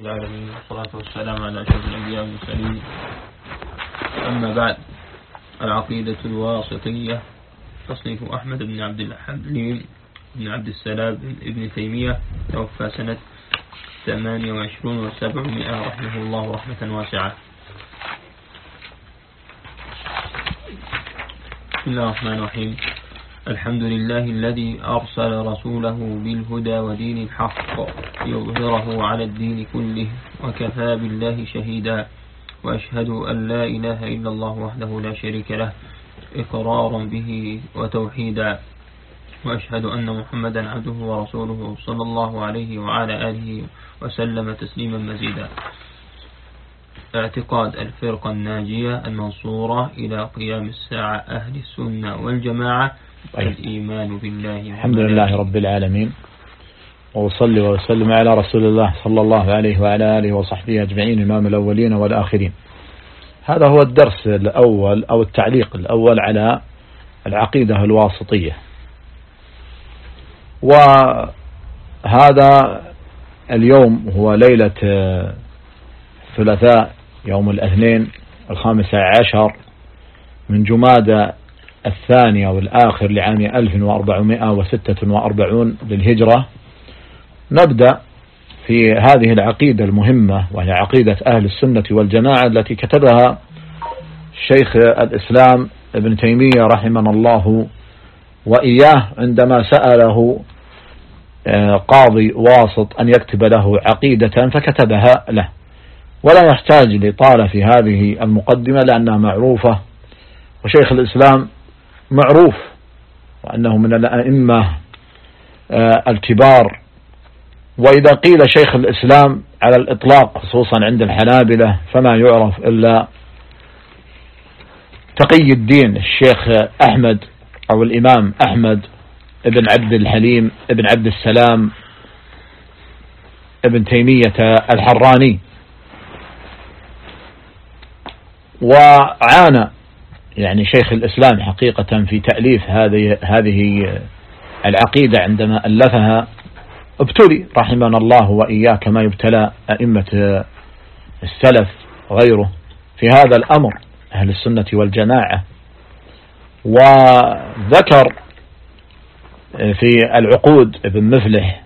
العالمين والصلاة والسلام على أشرف الأنبياء والمرسلين. أما بعد، العقيدة الواسطية، تصنيف أحمد بن عبد الحليم بن عبد السلام ابن تيمية، توفى سنة 28 و700 رحمه الله رحمة واسعة. بسم الله الرحمن الرحيم. الحمد لله الذي أرسل رسوله بالهدى ودين الحق يظهره على الدين كله، وكفى بالله شهيدا، وأشهد أن لا إله إلا الله وحده لا شريك له إقرارا به وتوحيدا، وأشهد أن محمدا عبده ورسوله صلى الله عليه وعلى آله وسلم تسليما مزيدا. اعتقاد الفرقة الناجية المنصورة إلى قيام الساعة أهل السنة والجماعة الإيمان بالله. الحمد لله رب العالمين، وأصلي وأسلم على رسول الله صلى الله عليه وعلى آله وصحبه أجمعين، إمام الأولين والآخرين. هذا هو الدرس الأول أو التعليق الأول على العقيدة الواسطية. وهذا اليوم هو ليلة الثلاثاء، يوم الاثنين 15 من جمادى الثانية والآخر لعام 1446 للهجرة. نبدأ في هذه العقيدة المهمة، وهي عقيدة أهل السنة والجماعة التي كتبها شيخ الإسلام ابن تيمية رحمه الله وإياه عندما سأله قاضي واسط أن يكتب له عقيدة فكتبها له، ولا يحتاج لطالة في هذه المقدمة لأنها معروفة، وشيخ الإسلام معروف وأنه من الأئمة الكبار. وإذا قيل شيخ الإسلام على الإطلاق خصوصا عند الحنابلة فما يعرف إلا تقي الدين الشيخ أحمد أو الإمام أحمد ابن عبد الحليم ابن عبد السلام ابن تيمية الحراني. وعانى يعني شيخ الإسلام حقيقة في تأليف هذه العقيدة. عندما ألفها ابتلي رحمنا الله وإياه كما يبتلى أئمة السلف وغيره في هذا الأمر، أهل السنة والجماعة. وذكر في العقود ابن مفلح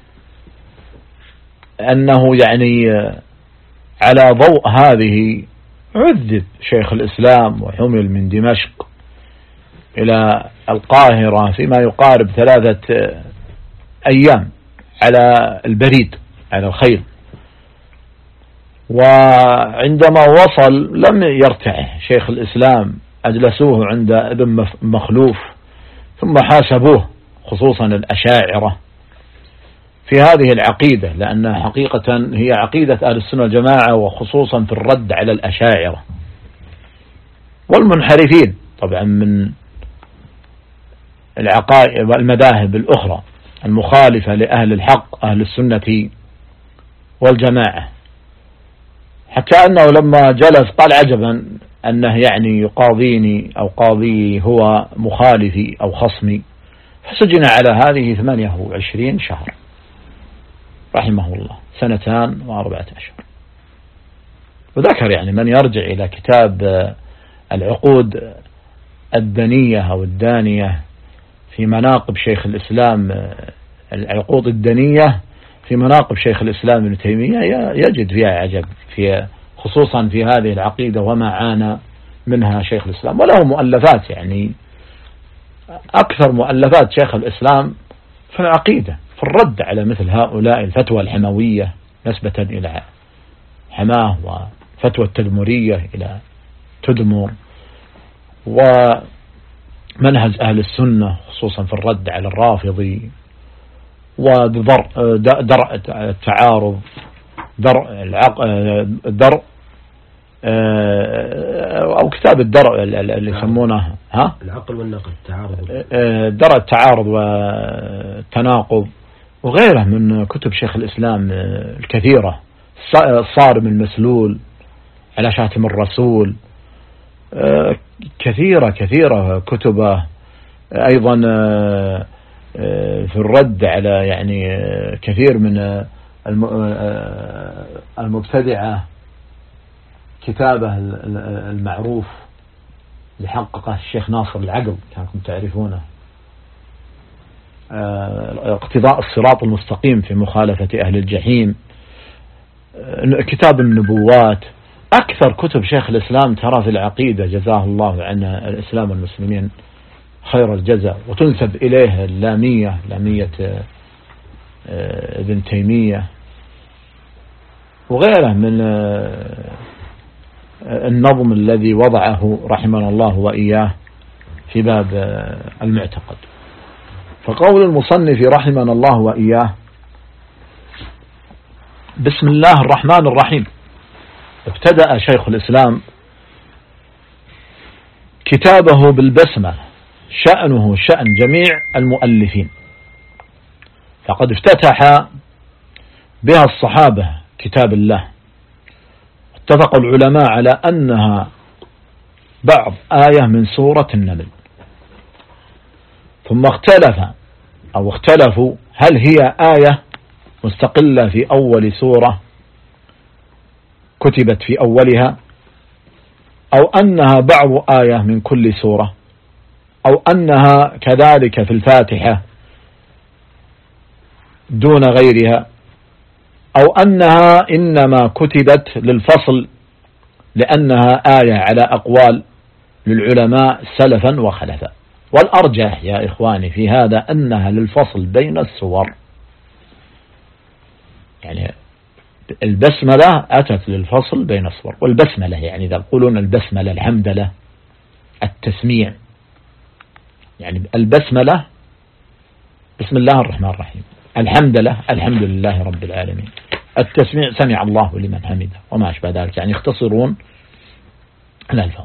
أنه يعني على ضوء هذه عذب شيخ الإسلام وحمل من دمشق إلى القاهرة فيما يقارب 3 أيام على البريد على الخيل. وعندما وصل لم يرتعه شيخ الإسلام، أجلسوه عند ابن مخلوف ثم حاسبوه، خصوصا الأشاعرة في هذه العقيدة، لأنها حقيقة هي عقيدة أهل السنة والجماعة، وخصوصا في الرد على الأشاعرة والمنحرفين طبعا من العقائد والمذاهب الأخرى المخالفة لأهل الحق أهل السنة والجماعة. حتى أنه لما جلس قال عجبا أنه يعني يقاضيني أو قاضي هو مخالفي أو خصمي، فسجن على هذه 28 شهر رحمه الله، 2 و4 أشهر. وذكر يعني من يرجع إلى كتاب العقود الدنية أو الدانية في مناقب شيخ الإسلام، العقود الدنية في مناقب شيخ الإسلام ابن تيمية، يجد فيها عجب في خصوصا في هذه العقيدة وما عانى منها شيخ الإسلام. وله مؤلفات، يعني أكثر مؤلفات شيخ الإسلام في العقيدة في الرد على مثل هؤلاء الفتوى الحموية نسبة إلى حماه، وفتوى التدمرية إلى تدمر، ومنهج أهل السنة خصوصا في الرد على الرافضي، ودرء التعارض، درء أو كتاب الدرء اللي يسمونه العقل والنقل، درء التعارض والتناقض، وغيره من كتب شيخ الإسلام الكثيرة، الصارم المسلول على شاتم الرسول، كثيرة كتبه أيضا في الرد على يعني كثير من المبتدعة كتابه المعروف اللي حققه الشيخ ناصر العقل كانكم تعرفونه، اقتضاء الصراط المستقيم في مخالفة أهل الجحيم، كتاب النبوات، أكثر كتب شيخ الإسلام ترى في العقيدة جزاه الله عن الإسلام والمسلمين خير الجزاء، وتنسب إليه اللامية، لامية ابن تيمية وغيره من النظم الذي وضعه رحمنا الله وإياه في باب المعتقد. فقول المصنف رحمنا الله وإياه: بسم الله الرحمن الرحيم. ابتدأ شيخ الإسلام كتابه بالبسمة، شأنه شأن جميع المؤلفين، فقد افتتح بها الصحابة كتاب الله. اتفق العلماء على أنها بعض آية من سورة النمل، ثم اختلفوا هل هي آية مستقلة في أول سورة كتبت في أولها، أو أنها بعض آية من كل سورة، أو أنها كذلك في الفاتحة دون غيرها، أو أنها إنما كتبت للفصل لأنها آية على أقوال للعلماء سلفا وخلفا. والأرجح يا إخواني في هذا أنها للفصل بين السور، يعني البسملة أتت للفصل بين السور. والبسملة يعني إذا يقولون البسملة الحمدلة التسميع، يعني البسملة بسم الله الرحمن الرحيم، الحمدلة الحمد لله رب العالمين، التسميع سمع الله لمن حمده، وما أشبه ذلك، يعني يختصرون الألفاظ.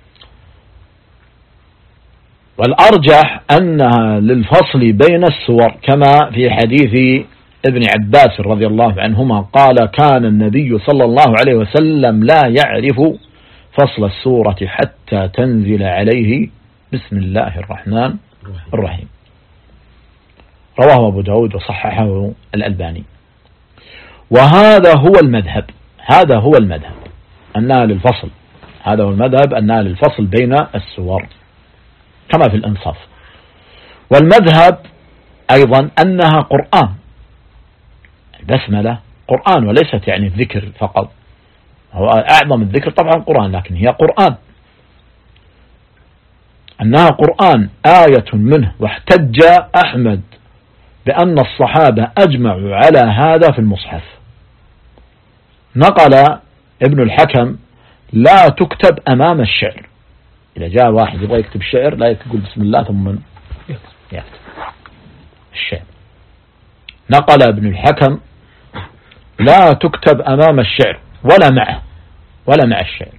والأرجح أنها للفصل بين السور، كما في حديث ابن عباس رضي الله عنهما قال: كان النبي صلى الله عليه وسلم لا يعرف فصل السورة حتى تنزل عليه بسم الله الرحمن الرحيم. رواه أبو داود وصححه الألباني. وهذا هو المذهب، هذا هو المذهب أنها للفصل، هذا هو المذهب أنها للفصل بين السور كما في الإنصاف. والمذهب أيضا أنها قرآن، البسملة قرآن وليست يعني الذكر فقط، هو أعظم الذكر طبعا القرآن، لكن هي قرآن، أنها قرآن آية منه. واحتج أحمد بأن الصحابة أجمعوا على هذا في المصحف. نقل ابن الحكم: لا تكتب أمام الشعر، إذا جاء واحد يبغى يكتب شعر لا يقول بسم الله ثم يكتب الشعر. نقل ابن الحكم: لا تكتب أمام الشعر ولا مع الشعر.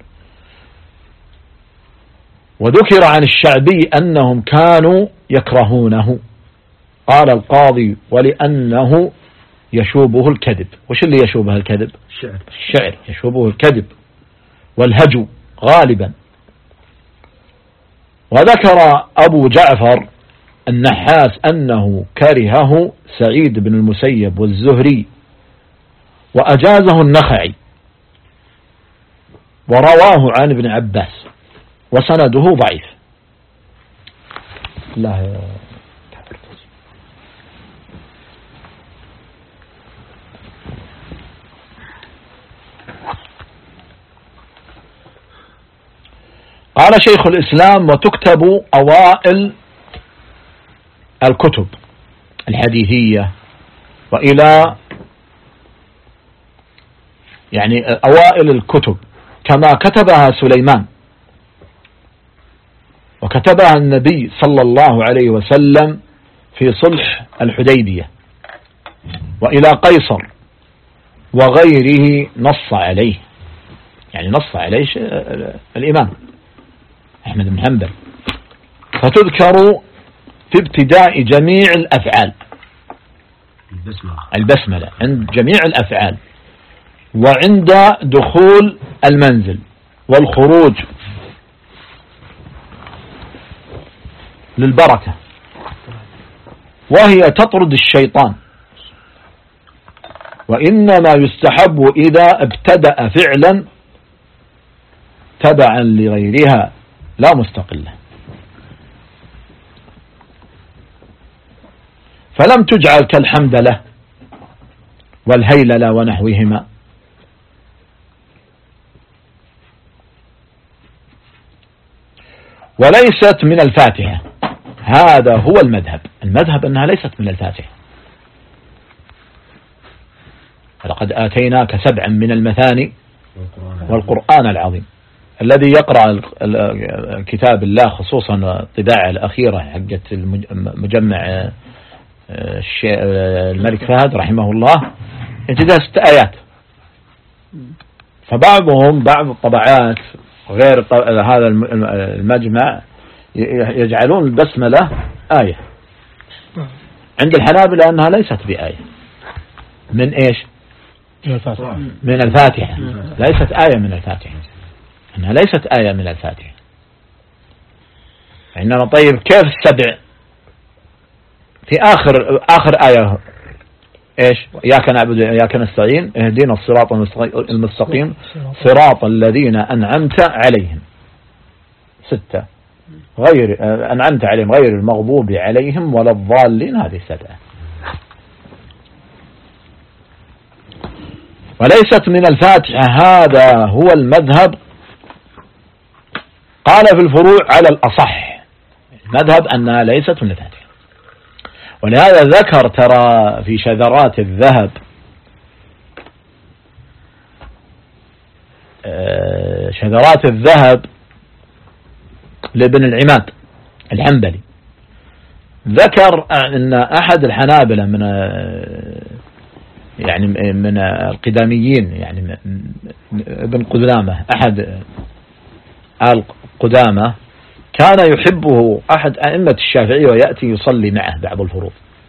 وذكر عن الشعبي أنهم كانوا يكرهونه. قال القاضي: ولأنه يشوبه الكذب. وش اللي يشوبه الكذب؟ الشعر يشوبه الكذب والهجو غالبا. وذكر أبو جعفر النحاس أنه كرهه سعيد بن المسيب والزهري، وأجازه النخعي، ورواه عن ابن عباس، وسنده ضعيف. لا قال شيخ الإسلام: وتكتب أوائل الكتب الحديثية، وإلى يعني أوائل الكتب كما كتبها سليمان، وكتبها النبي صلى الله عليه وسلم في صلح الحديبية، وإلى قيصر وغيره نص عليه، يعني نص عليه الإمام أحمد بن حنبل. فتذكر في ابتداء جميع الأفعال، البسملة عند جميع الأفعال، وعند دخول المنزل والخروج للبركة، وهي تطرد الشيطان. وإنما يستحب إذا ابتدأ فعلا تبعا لغيرها لا مستقلة، فلم تجعل كالحمدلة والهيللة ونحوهما. وليست من الفاتحة، هذا هو المذهب. المذهب أنها ليست من الفاتحة. لقد آتيناك 7 من المثاني والقرآن العظيم. الذي يقرأ كتاب الله خصوصا الطباعة الأخيرة حقت المجمع الملك فهد رحمه الله يجدها 6 آيات. فبعضهم بعض الطبعات غير هذا المجمع يجعلون البسملة آية. عند الحنابلة أنها ليست بآية. من إيش؟ من الفاتحة. ليست آية من الفاتحة، أنها ليست آية من الفاتحة. إنما طيب كيف 7 في آخر آية إيش؟ إياك نعبد وإياك نستعين اهدنا الصراط المستقيم صراط الذين أنعمت عليهم. 6 غير أنعمت عليهم غير المغضوب عليهم ولا الضالين، هذه 7. وليست من الفاتحة، هذا هو المذهب. قال في الفروع على الأصح المذهب أنها ليست من الفاتحة. ولهذا ذكر ترى في شذرات الذهب شذرات الذهب لابن العماد الحنبلي، ذكر أن أحد الحنابلة من القداميين، يعني ابن قدامة أحد آل قدامة، كان يحبه أحد أئمة الشافعية ويأتي يصلي معه بعض الفروض،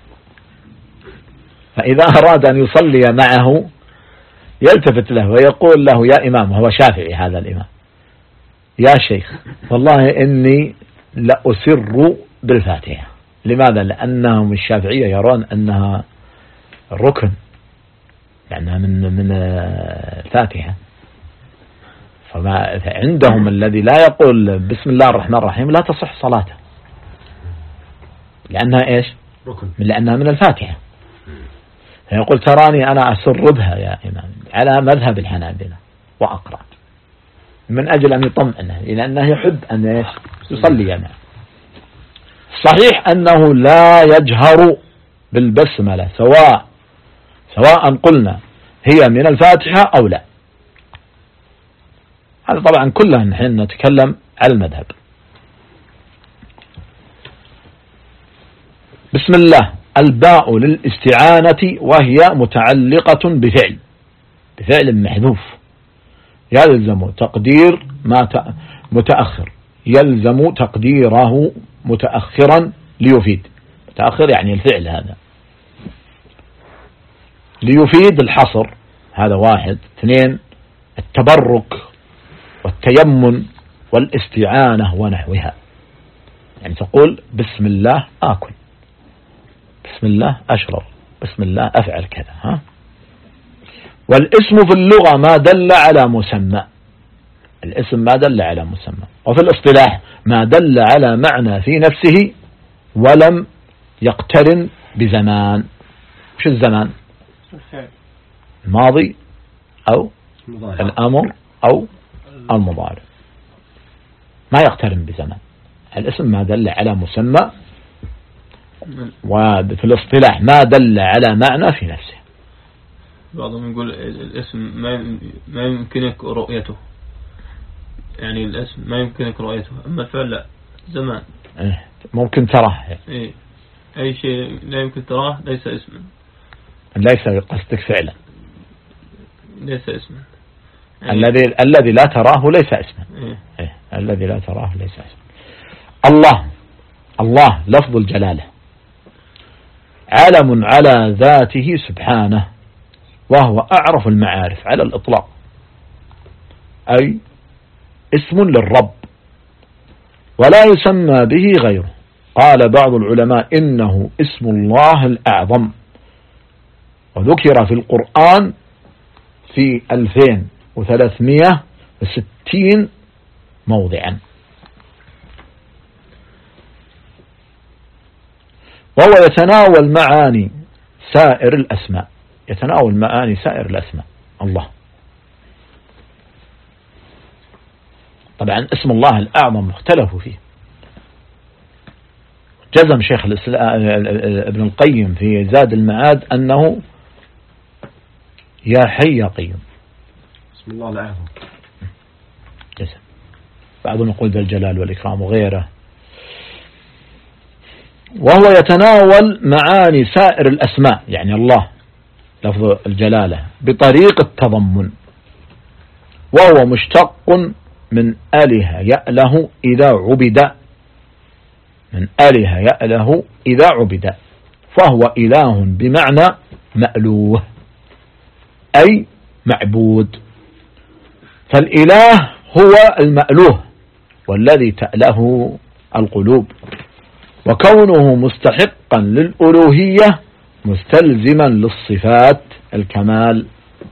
فإذا أراد أن يصلي معه يلتفت له ويقول له يا إمام، هو شافعي هذا الإمام، يا شيخ والله إني لأسر بالفاتحة. لماذا؟ لأنهم الشافعية يرون أنها ركن، لأنها من الفاتحة. فعندهم الذي لا يقول بسم الله الرحمن الرحيم لا تصح صلاته، لأنها إيش؟ ركن، لأنها من الفاتحة. فيقول تراني أنا أسر بها يا إمام على مذهب الحنابلة وأقرأ من أجل أن يطمئنه، لأنه يحب أن يصلي معه. صحيح أنه لا يجهر بالبسملة سواء قلنا هي من الفاتحة أو لا. هذا طبعا كلها نحن نتكلم على المذهب. بسم الله الباء للاستعانة، وهي متعلقة بفعل محذوف يلزم تقدير متأخر، يلزم تقديره متأخرا ليفيد. متأخر يعني الفعل هذا ليفيد الحصر، هذا 1. 2 التبرك والتيمن والاستعانة ونحوها. يعني تقول بسم الله آكل، بسم الله أشرب، بسم الله أفعل كذا. والاسم في اللغة ما دل على مسمى، الاسم ما دل على مسمى. وفي الاصطلاح ما دل على معنى في نفسه ولم يقترن بزمان. وش الزمان؟ الماضي أو الأمر أو المضارع، ما يقترن بزمان. الاسم ما دل على مسمى، وفي الاصطلاح ما دل على معنى في نفسه. بعضهم يقول الاسم ما يمكنك رؤيته، يعني الاسم ما يمكنك رؤيته، أما الفعل لا، زمان ممكن تراه. أي شيء لا يمكن تراه ليس اسما. ليس قصدك فعلا، ليس اسما. الذي لا تراه ليس اسما. الذي لا تراه ليس اسما. الله لفظ الجلالة، علم على ذاته سبحانه، وهو أعرف المعارف على الإطلاق، أي اسم للرب ولا يسمى به غيره. قال بعض العلماء إنه اسم الله الأعظم، وذكر في القرآن في 2360 موضعا. وهو يتناول معاني سائر الأسماء، يتناول معاني سائر الأسماء الله. طبعا اسم الله الأعظم مختلف فيه. جزم شيخ ابن القيم في زاد المعاد أنه يا حي يا قيوم، اسم الله الأعظم. جزم. بعضهم يقول ذا الجلال والإكرام وغيره. وهو يتناول معاني سائر الأسماء، يعني الله لفظ الجلالة بطريق التضمن، وهو مشتق من آله يأله إذا عبد، من آله يأله إذا عبد، فهو إله بمعنى مألوه أي معبود. فالإله هو المألوه والذي تأله القلوب، وكونه مستحقا للألوهية مستلزما للصفات الكمال،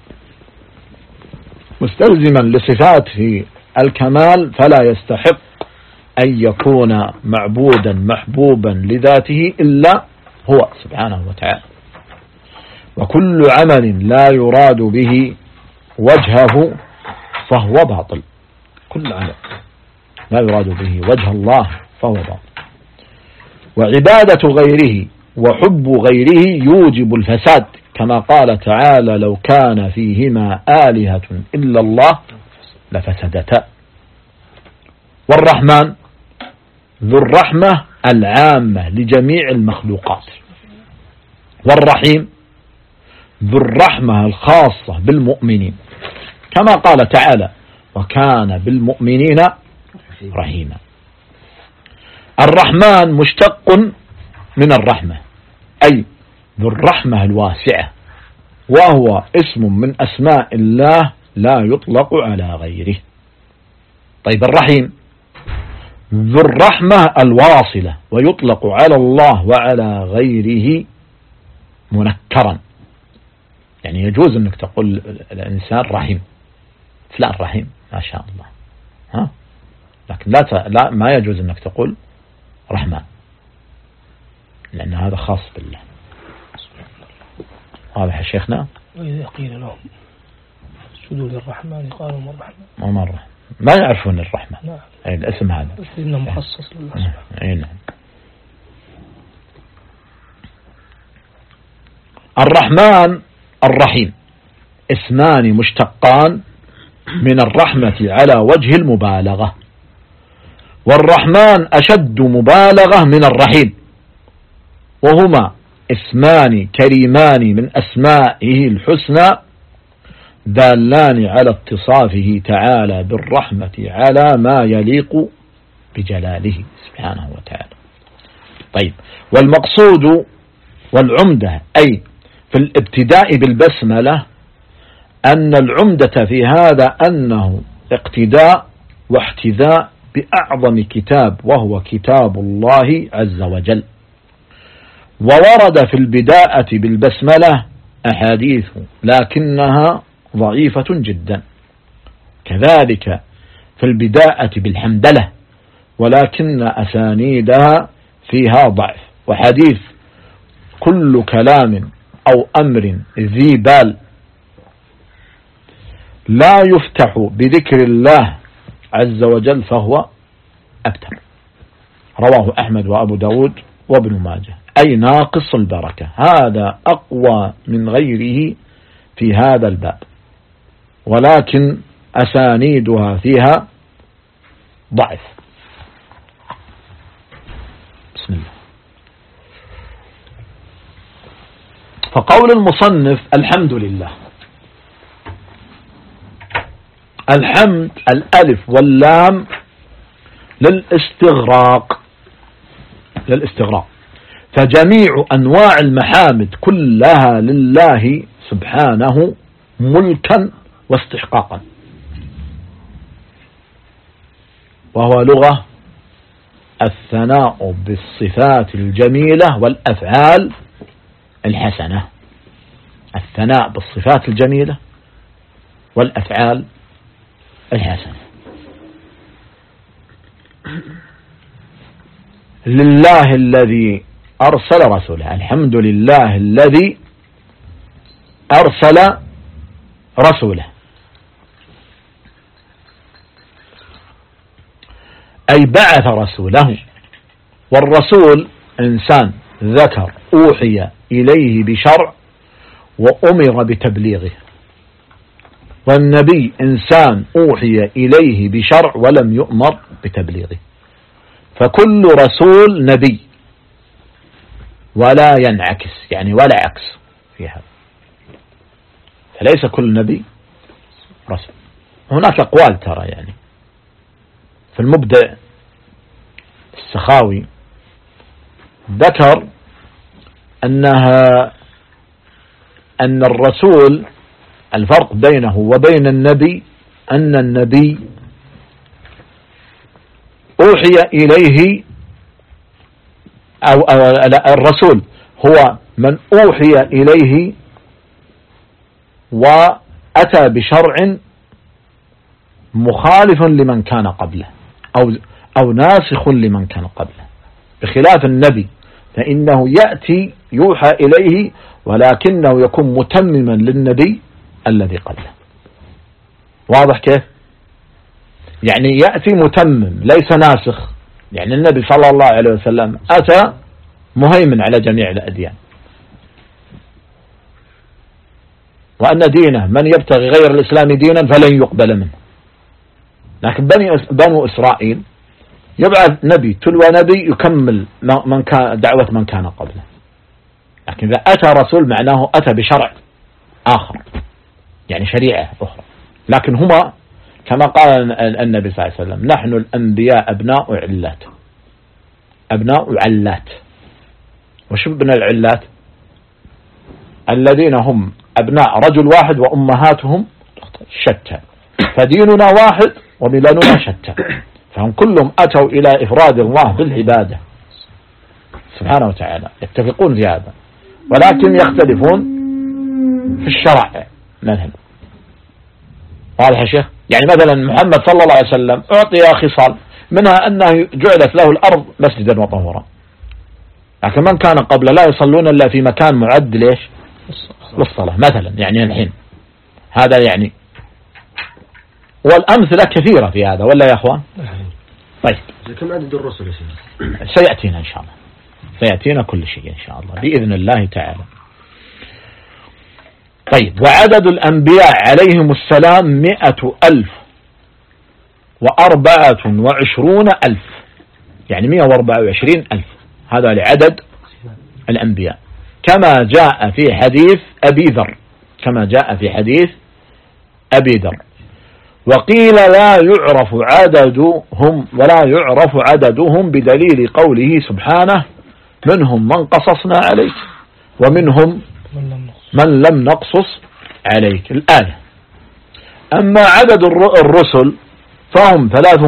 مستلزما لصفات في الكمال، فلا يستحق أن يكون معبودا محبوبا لذاته إلا هو سبحانه وتعالى. وكل عمل لا يراد به وجهه فهو باطل، كل عمل لا يراد به وجه الله فهو باطل. وعبادة غيره وحب غيره يوجب الفساد، كما قال تعالى لو كان فيهما آلهة إلا الله لفسدتا. والرحمن ذو الرحمة العامة لجميع المخلوقات، والرحيم ذو الرحمة الخاصة بالمؤمنين، كما قال تعالى وكان بالمؤمنين رحيما. الرحمن مشتق من الرحمة أي ذو الرحمة الواسعة، وهو اسم من أسماء الله لا يطلق على غيره. طيب الرحيم ذو الرحمة الواصلة، ويطلق على الله وعلى غيره منكرا، يعني يجوز أنك تقول الإنسان رحيم، فلان رحيم ما شاء الله، ها؟ لكن لا ما يجوز أنك تقول رحمن، لأن هذا خاص بالله. واضح يا شيخنا؟ وإذا قيل لهم اسجدوا للرحمن قالوا ما الرحمن، ما يعرفون الرحمن. نعم. أي الاسم هذا بس إنه مخصص لله سبحانه. أي نعم. الرحمن الرحيم اسمان مشتقان من الرحمة على وجه المبالغة، والرحمن أشد مبالغة من الرحيم، وهما اسمان كريمان من أسمائه الحسنى دالان على اتصافه تعالى بالرحمة على ما يليق بجلاله سبحانه وتعالى. طيب، والمقصود والعمدة أي في الابتداء بالبسملة أن العمدة في هذا أنه اقتداء واحتذاء بأعظم كتاب وهو كتاب الله عز وجل. وورد في البداءة بالبسملة أحاديث لكنها ضعيفة جدا، كذلك في البداءة بالحمدلة ولكن أسانيدها فيها ضعف. وحديث كل كلام أو أمر ذي بال لا يفتح بذكر الله عز وجل فهو أبتر، رواه أحمد وأبو داود وابن ماجه، أي ناقص البركة. هذا أقوى من غيره في هذا الباب، ولكن أسانيدها فيها ضعف. بسم الله. فقول المصنف الحمد لله، الحمد الألف واللام للاستغراق، فجميع أنواع المحامد كلها لله سبحانه ملكا واستحقاقا، وهو لغة الثناء بالصفات الجميلة والأفعال الحسنة. الثناء بالصفات الجميلة والأفعال الحسنة. لله الذي أرسل رسوله، الحمد لله الذي أرسل رسوله، أي بعث رسوله. والرسول إنسان ذكر أوحي إليه بشرع وأمر بتبليغه، والنبي إنسان أوحي إليه بشرع ولم يؤمر بتبليغه، فكل رسول نبي ولا ينعكس، يعني ولا عكس في هذا، فليس كل نبي رسول. هناك أقوال ترى يعني في المبدع السخاوي ذكر أن الرسول الفرق بينه وبين النبي أن النبي أوحي إليه أو الرسول هو من أوحي إليه وأتى بشرع مخالف لمن كان قبله أو ناسخ لمن كان قبله، بخلاف النبي فإنه يأتي يوحى إليه ولكنه يكون متمما للنبي الذي قبله. واضح كيف؟ يعني يأتي متمم ليس ناسخ، يعني النبي صلى الله عليه وسلم أتى مهيمن على جميع الأديان، وأن دينه من يبتغي غير الإسلام دينا فلن يقبل منه. لكن بنو إسرائيل يبعث نبي تلو نبي يكمل من كان دعوة من كان قبله، لكن إذا أتى رسول معناه أتى بشرع آخر، يعني شريعة أخرى. لكن هما كما قال النبي صلى الله عليه وسلم نحن الأنبياء أبناء علات، أبناء علات. وش ابن العلات؟ الذين هم أبناء رجل واحد وأمهاتهم شتى، فديننا واحد ومللنا شتى، فهم كلهم أتوا إلى إفراد الله بالعبادة سبحانه وتعالى، يتفقون في هذا ولكن يختلفون في الشرع مثلا. واضح يا شيخ؟ يعني مثلا محمد صلى الله عليه وسلم أعطي خصال، منها أنه جعلت له الأرض مسجدا وطهورا، لكن من كان قبل لا يصلون إلا في مكان معد ليش؟ للصلاة مثلا. يعني الحين هذا يعني، والأمثلة كثيرة في هذا ولا يا أخوان؟ طيب كم عدد الرسل يا شيخ؟ سيأتينا إن شاء الله، سيأتينا كل شيء إن شاء الله بإذن الله تعالى. طيب وعدد الأنبياء عليهم السلام 124,000، يعني 124,000، هذا لعدد الأنبياء كما جاء في حديث أبي ذر، كما جاء في حديث أبي ذر. وقيل لا يعرف عددهم ولا يعرف عددهم بدليل قوله سبحانه منهم من قصصنا عليك ومنهم من لم نقصص عليك الآية. أما عدد الرسل فهم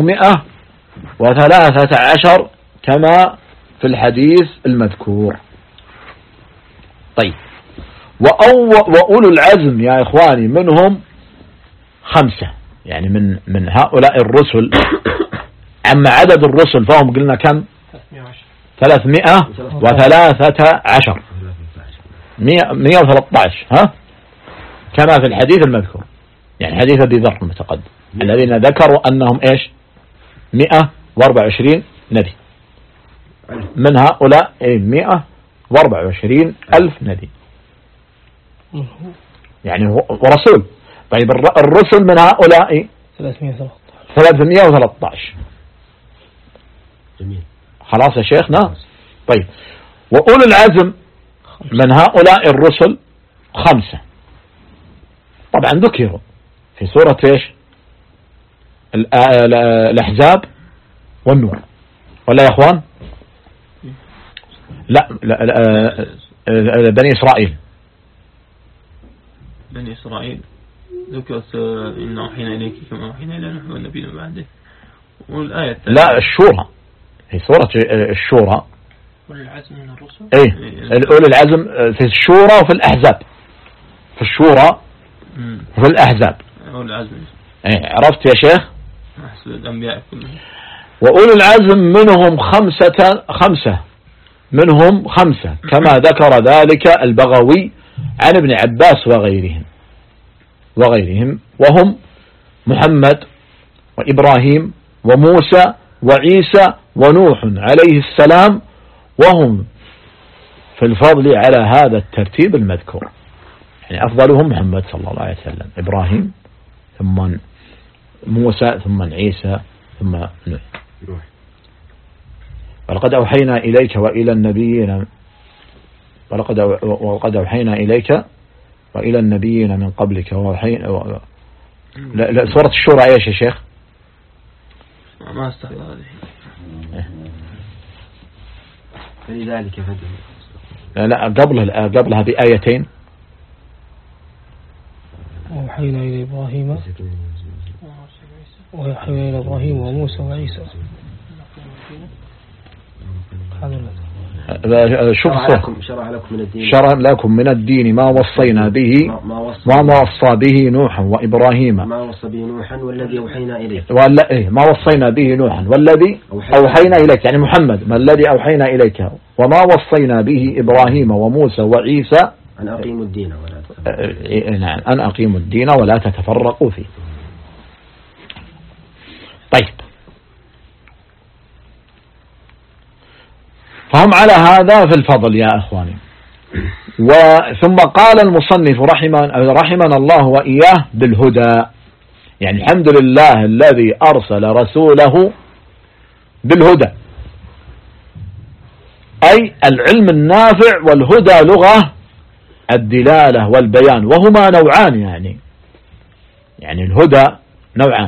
313 كما في الحديث المذكور. طيب وأولو العزم يا إخواني منهم 5، يعني من هؤلاء الرسل. أما عدد الرسل فهم قلنا كم؟ 313، 113 ها، كما في الحديث المذكور، يعني حديث أبي ذر المتقدم الذين ذكروا أنهم إيش 124 نبي، من هؤلاء 124,000 نبي، يعني ورسول. طيب الرسل من هؤلاء 313. جميل. خلاص يا شيخنا. طيب وأولو العزم من هؤلاء الرسل 5، طبعا ذكروا في سورة إيش الأحزاب والنور ولا يا أخوان؟ لا بني إسرائيل. بني إسرائيل ذكرت إن أوحينا إليك كما أوحينا إلى نوح والنبيين من بعده. والآية لا الشورى، في سورة الشورى أولي العزم من الرسل. أولي العزم في الشورى وفي الأحزاب. في الشورى وفي الأحزاب. عرفت يا شيخ؟ الأنبياء كلهم. وأولي العزم منهم خمسة منهم خمسة كما ذكر ذلك البغوي عن ابن عباس وغيرهم وهم محمد وإبراهيم وموسى وعيسى ونوح عليه السلام، وهم في الفضل على هذا الترتيب المذكور. يعني أفضلهم محمد صلى الله عليه وسلم، إبراهيم ثم موسى ثم عيسى ثم نوح. ولقد أوحينا إليك وإلى النبيين ولقد أوحينا إليك وإلى النبيين من قبلك وأوحينا لا سورة الشورى إيش يا شيخ؟ ما استحضر هذه. فلذلك لا قبلها بآيتين. وأوحينا إلى إبراهيم وموسى وعيسى. شرع لكم من الدين ما وصينا به ما وصى به نوحا وإبراهيم ما وصى به نوحا والذي أوحينا إليه ما وصينا به نوحا والذي أوحينا إليك، يعني محمد ما الذي أوحينا إليك وما وصينا به إبراهيم وموسى وعيسى أن أقيموا الدين ولا تتفرقوا. نعم، أن أقيموا الدين ولا تتفرقوا فيه. طيب، فهم على هذا في الفضل يا أخواني. ثم قال المصنف رحمنا الله وإياه بالهدى، يعني الحمد لله الذي أرسل رسوله بالهدى، أي العلم النافع، والهدى لغة الدلالة والبيان، وهما نوعان. يعني الهدى نوعان،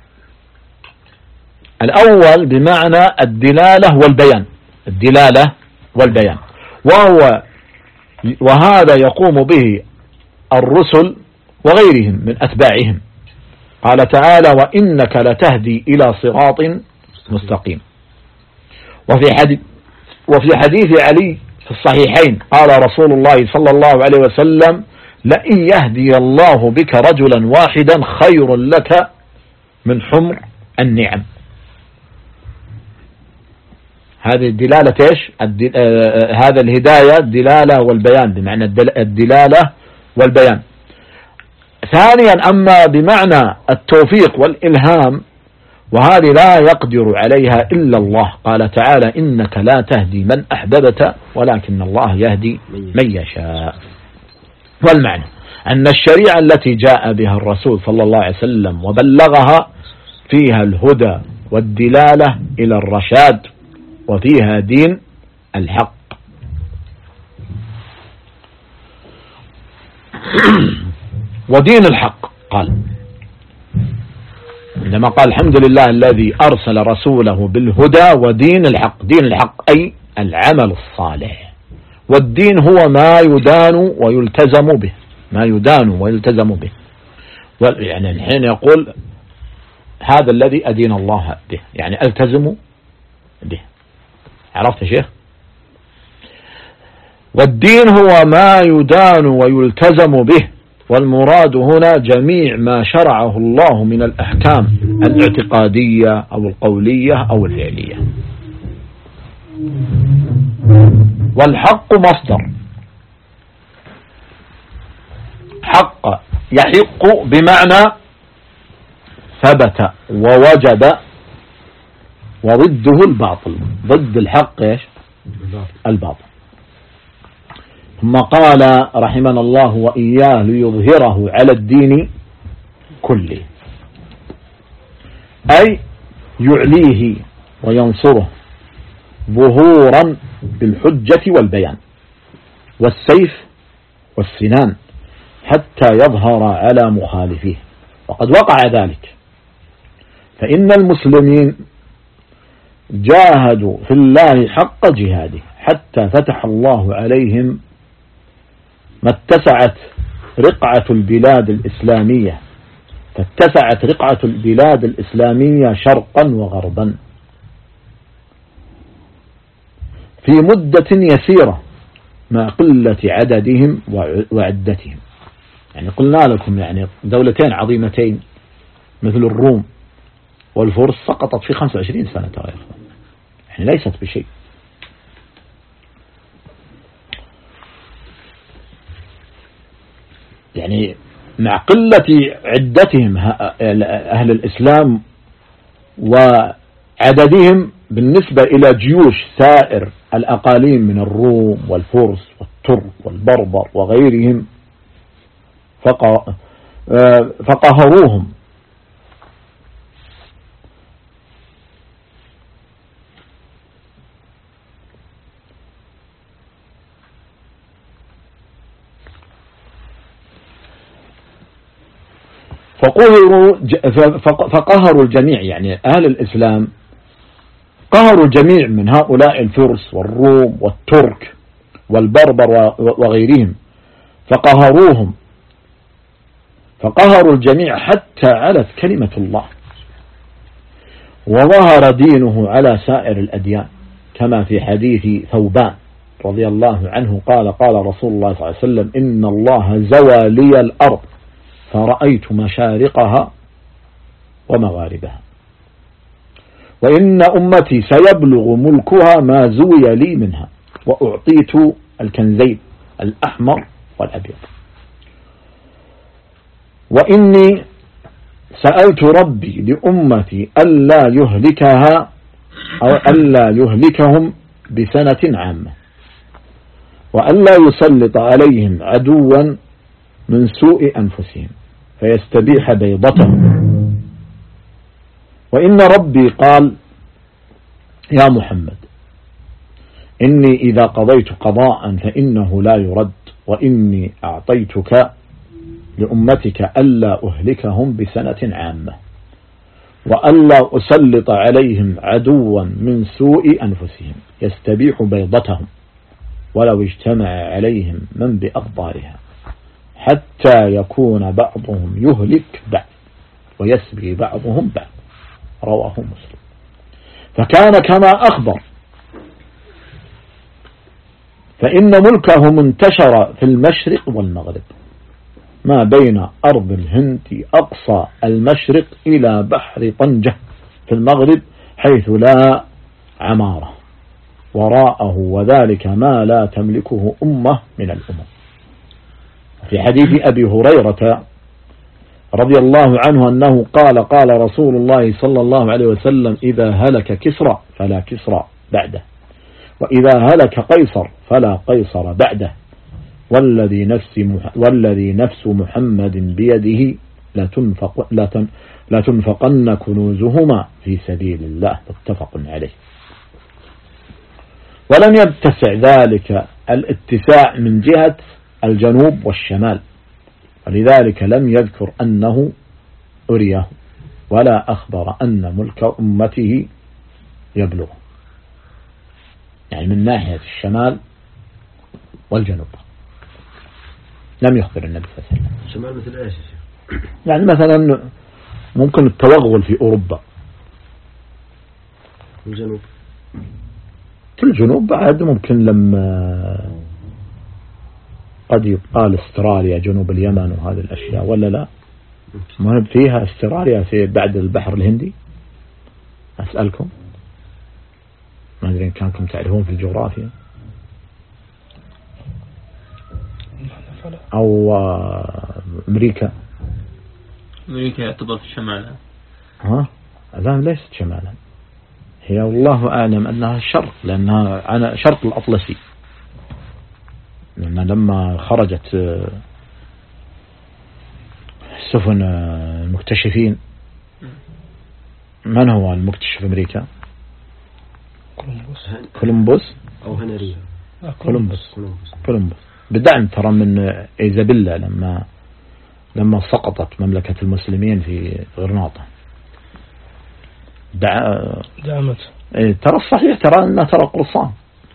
الأول بمعنى الدلالة والبيان، وهذا يقوم به الرسل وغيرهم من أتباعهم. قال تعالى: وإنك لتهدي إلى صراط مستقيم. وفي حديث علي في الصحيحين قال رسول الله صلى الله عليه وسلم: لئن يهدي الله بك رجلا واحدا خير لك من حمر النعم. هذه الدلالة إيش؟ هذا الهداية الدلالة والبيان، بمعنى الدلالة والبيان. ثانيا، أما بمعنى التوفيق والإلهام، وهذه لا يقدر عليها إلا الله. قال تعالى: إنك لا تهدي من أحببت ولكن الله يهدي من يشاء. والمعنى أن الشريعة التي جاء بها الرسول صلى الله عليه وسلم وبلغها فيها الهدى والدلالة إلى الرشاد، وفيها دين الحق. ودين الحق، قال عندما قال الحمد لله الذي أرسل رسوله بالهدى ودين الحق. دين الحق أي العمل الصالح، والدين هو ما يدان ويلتزم به. يعني الحين يقول هذا الذي أدين الله به، يعني ألتزم به. عرفت يا شيخ؟ والدين هو ما يدان ويلتزم به، والمراد هنا جميع ما شرعه الله من الأحكام الاعتقادية أو القولية أو الفعلية. والحق مصدر، حق يحق بمعنى ثبت ووجب، وضده الباطل. ضد الحق ايش؟ الباطل. ثم قال رحمنا الله وإياه ليظهره على الدين كله، أي يعليه وينصره ظهورا بالحجة والبيان والسيف والسنان حتى يظهر على مخالفيه. وقد وقع ذلك، فإن المسلمين جاهدوا في الله حق جهاده حتى فتح الله عليهم ما اتسعت رقعة البلاد الإسلامية، فاتسعت رقعة البلاد الإسلامية شرقا وغربا في مدة يسيرة مع قلة عددهم وعدتهم. يعني قلنا لكم يعني دولتين عظيمتين مثل الروم والفرس سقطت في 25 سنة يا إخوان، يعني ليست بشيء. يعني مع قلة عدتهم أهل الإسلام وعددهم بالنسبة إلى جيوش سائر الأقاليم من الروم والفرس والترك والبربر وغيرهم فقهروهم. فقهروا الجميع، يعني أهل الإسلام قهروا الجميع من هؤلاء الفرس والروم والترك والبربر وغيرهم، فقهروهم، فقهروا الجميع حتى علت كلمة الله وظهر دينه على سائر الأديان، كما في حديث ثوبان رضي الله عنه قال قال رسول الله صلى الله عليه وسلم: إن الله زوى لي الأرض فرأيت مشارقها ومغاربها، وإن أمتي سيبلغ ملكها ما زوي لي منها، وأعطيت الكنزين الأحمر والأبيض، وإني سألت ربي لأمتي ألا يهلكها أو ألا يهلكهم بسنة عامة، وألا يسلط عليهم عدوا من سوء أنفسهم فيستبيح بيضتهم، وإن ربي قال: يا محمد إني إذا قضيت قضاء فإنه لا يرد، وإني أعطيتك لأمتك ألا أهلكهم بسنة عامة، وألا أسلط عليهم عدوا من سوء أنفسهم يستبيح بيضتهم ولو اجتمع عليهم من بأقطارها، حتى يكون بعضهم يهلك بعض ويسبي بعضهم بعض. رواه مسلم. فكان كما أخبر، فإن ملكه منتشر في المشرق والمغرب، ما بين أرض الهند أقصى المشرق إلى بحر طنجة في المغرب حيث لا عمارة وراءه، وذلك ما لا تملكه أمة من الأمم. في حديث أبي هريرة رضي الله عنه أنه قال قال رسول الله صلى الله عليه وسلم: إذا هلك كسرى فلا كسرى بعده، وإذا هلك قيصر فلا قيصر بعده، والذي نفس محمد بيده لتنفقن كنوزهما في سبيل الله، متفق عليه. ولم يتسع ذلك الاتساع من جهة الجنوب والشمال، ولذلك لم يذكر أنه أريه، ولا أخبر أن ملك أمته يبلغ، يعني من ناحية الشمال والجنوب لم يخبر النبي صلى الله عليه وسلم. الشمال مثل ايش؟ يعني مثلا ممكن التوغل في أوروبا، الجنوب في الجنوب بعد ممكن لما قد يقال استراليا جنوب اليمن وهذه الأشياء، ولا لا؟ ما فيها استراليا في بعد البحر الهندي؟ أسألكم، ما أدري إن كانكم تعرفون في الجغرافيا أو أمريكا. أمريكا يعتبر في شمالها. الآن ليست شمالا، هي والله أعلم أنها الشرق، لأنها على شرق الأطلسي، لأن لما خرجت سفن المكتشفين، من هو المكتشف أمريكا؟ كولومبوس أو هنري. كولومبوس بدعم ترى من إيزابيلا لما سقطت مملكة المسلمين في غرناطة، دعمت. ترى الصحيح ترى أنه ترى قرصان،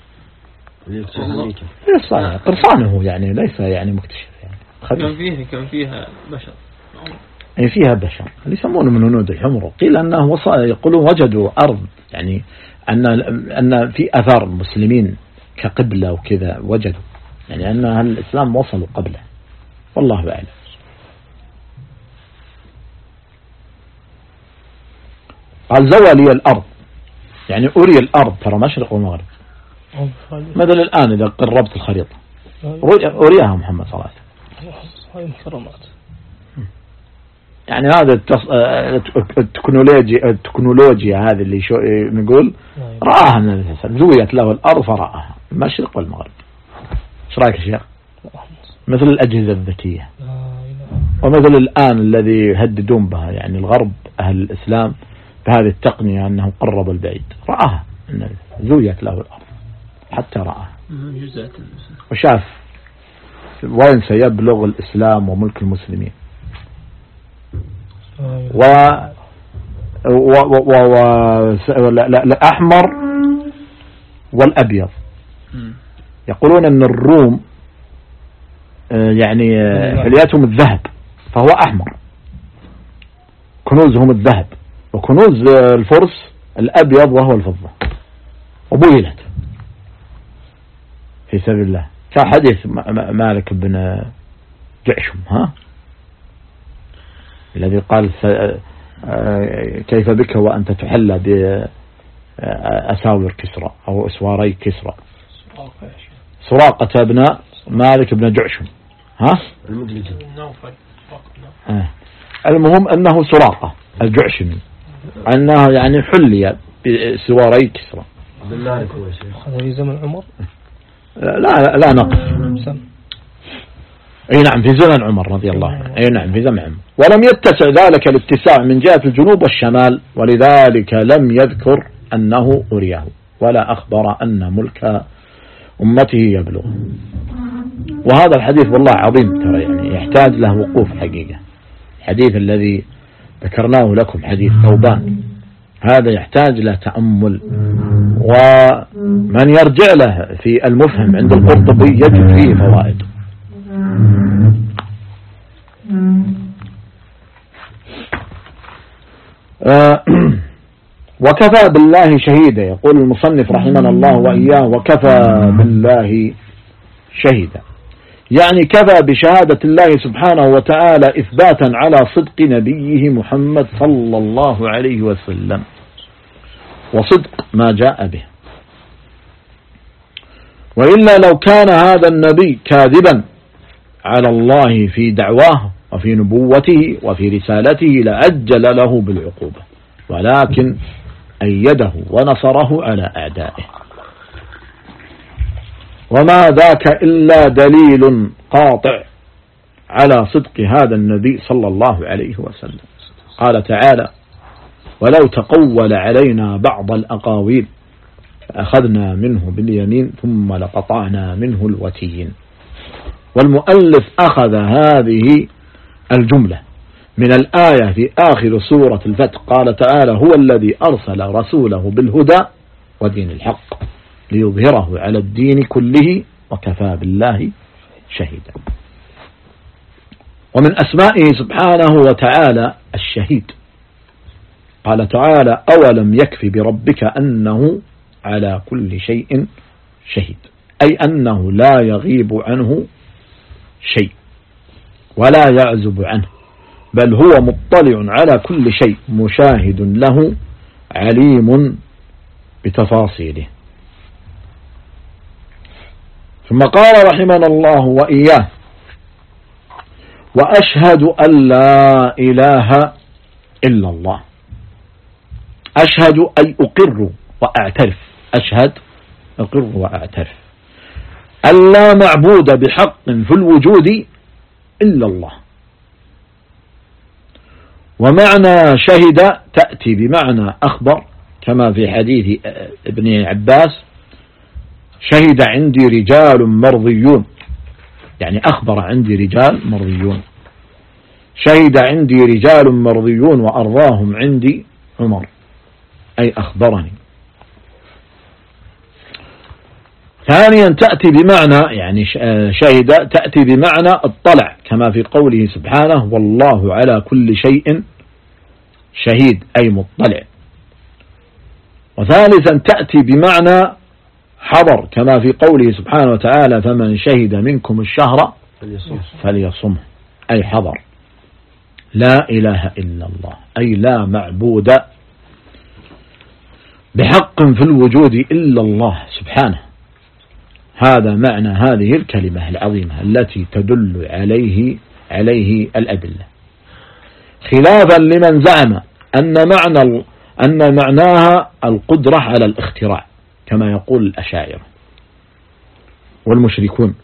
صحيح قرصانه، يعني ليس يعني مكتشف، يعني كان فيها بشر، فيها بشر اللي يسمونه من هنود الحمر. قيل أنه يقولون وجدوا أرض، يعني أن في أثار مسلمين كقبلة وكذا وجدوا، يعني أن الإسلام وصلوا قبله، والله أعلم. قال زوى لي الأرض، يعني أري الأرض ترى مشرق ومغرب، مثل الآن إذا قربت الخريطة أريها محمد صلى الله عليه وسلم. يعني هذا التكنولوجيا هذه اللي نقول رآها النبي صلى الله عليه وسلم، زويت له الأرض فرآها المشرق والمغرب. ايش رأيك يا شيخ؟ مثل الأجهزة الذكية، ومثل الآن الذي يهددون بها يعني الغرب أهل الإسلام بهذه التقنية أنه قرب البعيد، رآها النبي، زويت له الأرض حتى رآها وشاف وين سيبلغ الإسلام وملك المسلمين. الأحمر والأبيض، يقولون أن الروم يعني حلياتهم الذهب فهو أحمر، كنوزهم الذهب، وكنوز الفرس الأبيض وهو الفضة، وبويلت في سبيل الله، كحديث مالك بن جعشم الذي قال كيف بك وأنت تحلى بأساور كسرى أو أسواري كسرى. سراقة ابن مالك بن جعشم المهم أنه سراقة الجعشمي، أنه يعني حلي بسواري كسرى. هذا في زمن عمر؟ لا نقص. أي نعم في زمن عمر رضي الله عنه، أي نعم في زمن عمر، ولم يتسع ذلك الاتساع من جهة الجنوب والشمال، ولذلك لم يذكر أنه أريه ولا أخبر أن ملك أمته يبلغ. وهذا الحديث والله عظيم ترى، يعني يحتاج له وقوف حقيقة. الحديث الذي ذكرناه لكم حديث ثوبان هذا يحتاج له تأمل، ومن يرجع له في المفهم عند القرطبي يجد فيه فوائد. وكفى بالله شهيدا، يقول المصنف رحمنا الله وإياه، وكفى بالله شهيدا، يعني كفى بشهادة الله سبحانه وتعالى إثباتا على صدق نبيه محمد صلى الله عليه وسلم وصدق ما جاء به. وإلا لو كان هذا النبي كاذبا على الله في دعواه وفي نبوته وفي رسالته لأجل له بالعقوبة، ولكن أيده ونصره على أعدائه. وما ذاك إلا دليل قاطع على صدق هذا النبي صلى الله عليه وسلم. قال تعالى: ولو تقول علينا بعض الأقاويل فأخذنا منه باليمين ثم لقطعنا منه الوتين. والمؤلف أخذ هذه الجملة من الآية في آخر سورة الفتح، قال تعالى: هو الذي أرسل رسوله بالهدى ودين الحق ليظهره على الدين كله وكفى بالله شهيدا. ومن أسمائه سبحانه وتعالى الشهيد، قال تعالى: أولم يكفي بربك أنه على كل شيء شهيد، أي أنه لا يغيب عنه شيء ولا يعزب عنه، بل هو مطلع على كل شيء مشاهد له عليم بتفاصيله. ثم قال رحمنا الله وإياه: وأشهد أن لا إله إلا الله. أشهد أي أقر وأعترف، أشهد أقر وأعترف أن لا معبود بحق في الوجود إلا الله. ومعنى شهد تأتي بمعنى أخبر، كما في حديث ابن عباس: شهد عندي رجال مرضيون، يعني أخبر عندي رجال مرضيون. شهد عندي رجال مرضيون وأرضاهم عندي عمر، أي أخبرني. ثانيا تأتي بمعنى، يعني شهد تأتي بمعنى اطلع، كما في قوله سبحانه: والله على كل شيء شهيد، أي مطلع. وثالثا تأتي بمعنى حضر، كما في قوله سبحانه وتعالى: فمن شهد منكم الشهر فليصمه، أي حضر. لا إله إلا الله، أي لا معبود بحق في الوجود إلا الله سبحانه. هذا معنى هذه الكلمة العظيمة التي تدل عليه الأدلة، خلافا لمن زعم أن معناها القدرة على الاختراع كما يقول الأشاعرة والمشركون.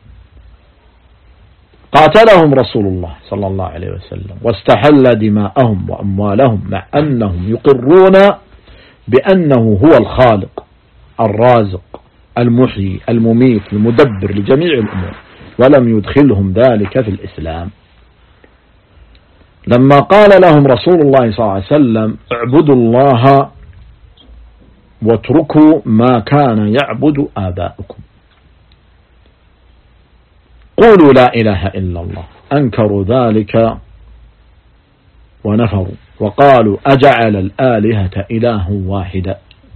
قاتلهم رسول الله صلى الله عليه وسلم واستحل دماءهم وأموالهم، مع أنهم يقرون بأنه هو الخالق الرازق المحيي المميت المدبر لجميع الأمور، ولم يدخلهم ذلك في الإسلام. لما قال لهم رسول الله صلى الله عليه وسلم اعبدوا الله واتركوا ما كان يعبد آباؤكم، قولوا لا إله إلا الله، أنكروا ذلك ونفروا وقالوا أجعل الآلهة إله واحدا،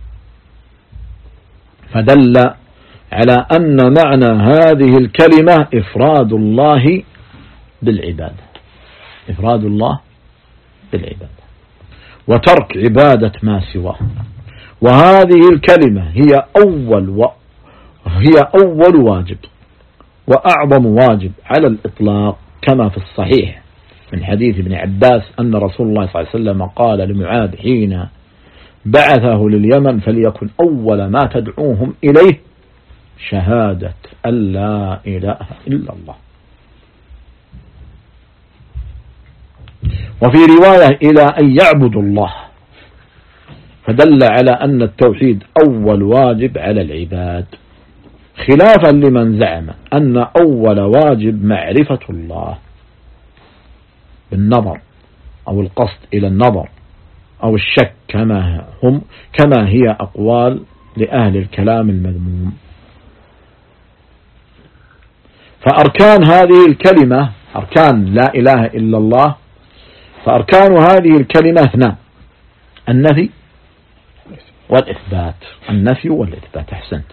فدل على أن معنى هذه الكلمة إفراد الله بالعبادة، إفراد الله بالعبادة وترك عبادة ما سواه. وهذه الكلمة هي أول واجب وأعظم واجب على الإطلاق، كما في الصحيح من حديث ابن عباس أن رسول الله صلى الله عليه وسلم قال لمعاذ حين بعثه لليمن فليكن أول ما تدعوهم إليه شهادة أن لا إله إلا الله. وفي رواية إلى أن يعبدوا الله، فدل على أن التوحيد أول واجب على العباد، خلافا لمن زعم أن أول واجب معرفة الله بالنظر أو القصد إلى النظر أو الشك كما هي أقوال لأهل الكلام المذموم. فأركان هذه الكلمة أركان لا إله إلا الله، فأركان هذه الكلمة اثنان: النفي والإثبات. النفي والإثبات، أحسنت.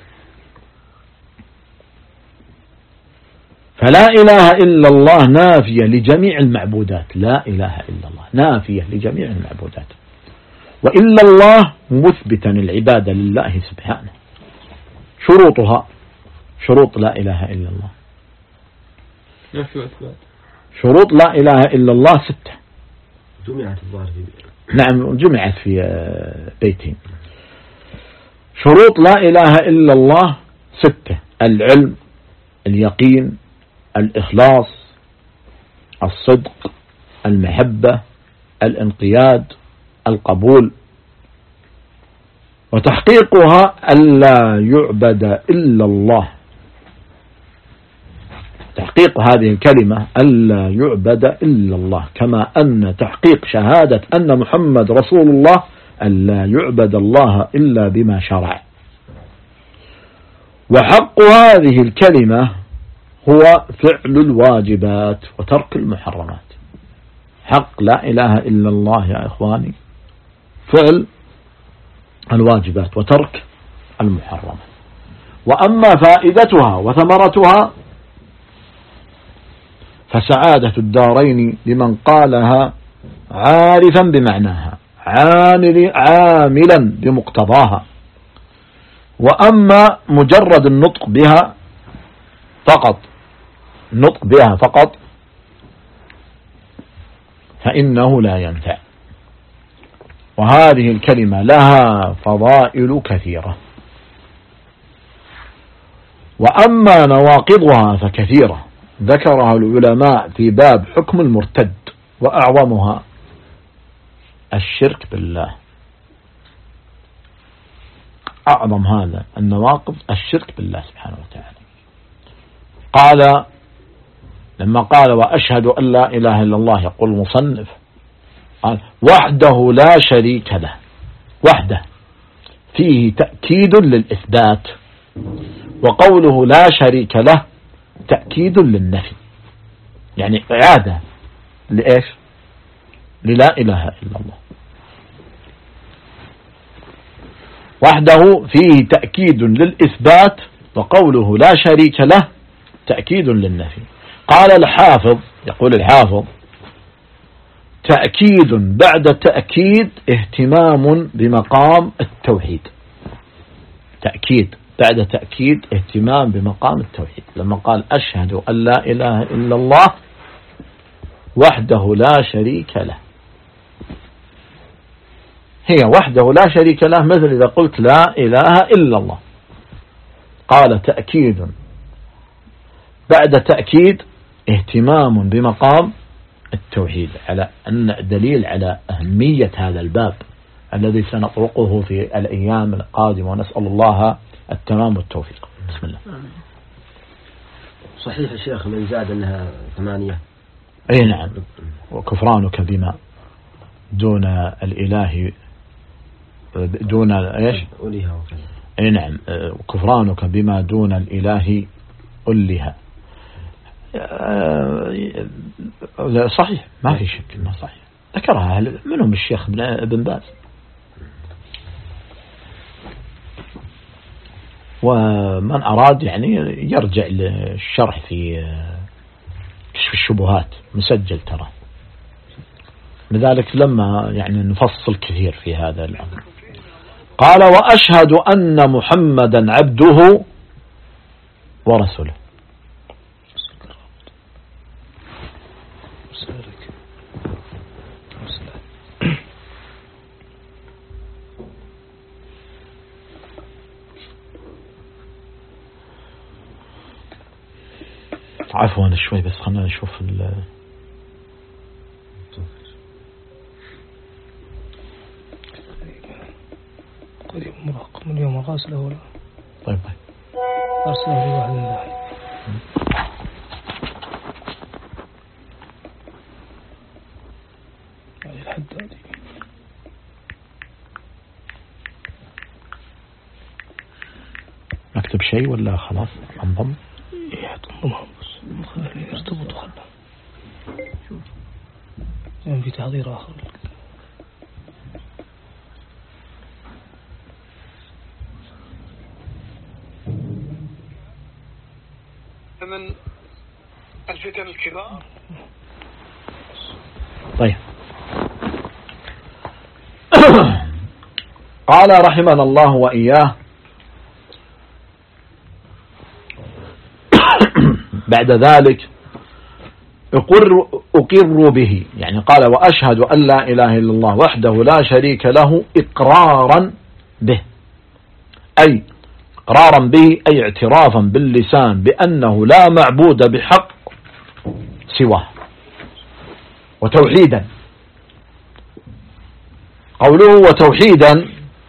فلا إله إلا الله نافية لجميع المعبودات، لا إله إلا الله نافية لجميع المعبودات، وإلا الله مثبتا العبادة لله سبحانه. شروطها، شروط لا إله إلا الله، نفي وإثبات. شروط لا إله إلا الله 6. جمعت الظاهر نعم، جمعت في بيتين. شروط لا إله إلا الله 6: العلم، اليقين، الإخلاص، الصدق، المحبة، الانقياد، القبول. وتحقيقها ألا يعبد إلا الله، تحقيق هذه الكلمة ألا يعبد إلا الله، كما أن تحقيق شهادة أن محمد رسول الله ألا يعبد الله إلا بما شرع. وحق هذه الكلمة هو فعل الواجبات وترك المحرمات. حق لا إله إلا الله يا إخواني فعل الواجبات وترك المحرمات. وأما فائدتها وثمرتها فسعادة الدارين لمن قالها عارفا بمعناها عاملا بمقتضاها. وأما مجرد النطق بها فقط فإنه لا ينفع. وهذه الكلمة لها فضائل كثيرة، وأما نواقضها فكثيرة ذكرها العلماء في باب حكم المرتد، وأعظمها الشرك بالله. أعظم هذا النواقض الشرك بالله سبحانه وتعالى. قال لما قال وأشهد أن لا إله إلا الله، يقول المصنف قال وحده لا شريك له، وحده فيه تأكيد للإثبات، وقوله لا شريك له تأكيد للنفي، يعني إعادة لإيش؟ للا إله إلا الله. وحده فيه تأكيد للإثبات، وقوله لا شريك له تأكيد للنفي. قال الحافظ، يقول الحافظ تأكيد بعد تأكيد اهتمام بمقام التوحيد. تأكيد بعد تأكيد اهتمام بمقام التوحيد. لما قال أشهد أن لا إله إلا الله وحده لا شريك له، هي وحده لا شريك له مثل إذا قلت لا إله إلا الله. قال تأكيد بعد تأكيد اهتمام بمقام التوحيد، على أن دليل على أهمية هذا الباب الذي سنطرقه في الأيام القادمة، ونسأل الله التمام والتوفيق. بسم الله. صحيح الشيخ من زاد أنها 8. أي نعم. وكفرانك بما دون الإله دون إيش؟ أي نعم. كفرانك بما دون الإله ألها. صحيح ما في شك انه صحيح، ذكرها منهم الشيخ ابن باز. ومن أراد يعني يرجع للشرح في كشف الشبهات مسجل ترى، لذلك لما يعني نفصل كثير في هذا الأمر. قال وأشهد أن محمدا عبده ورسوله. عفوا شوي بس خلنا نشوف مراقب اليوم غاسله ولا طيب أرسله لي واحد ذاهب هذه الحد هذه نكتب شيء ولا خلاص انضم؟ ايه تنضمهم بس خليه يرتبط وخله يعني في تحضير آخر. من الفتن الكبار. طيب قال رحمنا الله وإياه بعد ذلك أقر به، يعني قال وأشهد أن لا إله إلا الله وحده لا شريك له إقرارا به، أي إقرارا به أي اعترافا باللسان بأنه لا معبود بحق سواه، وتوحيدا. قوله وتوحيدا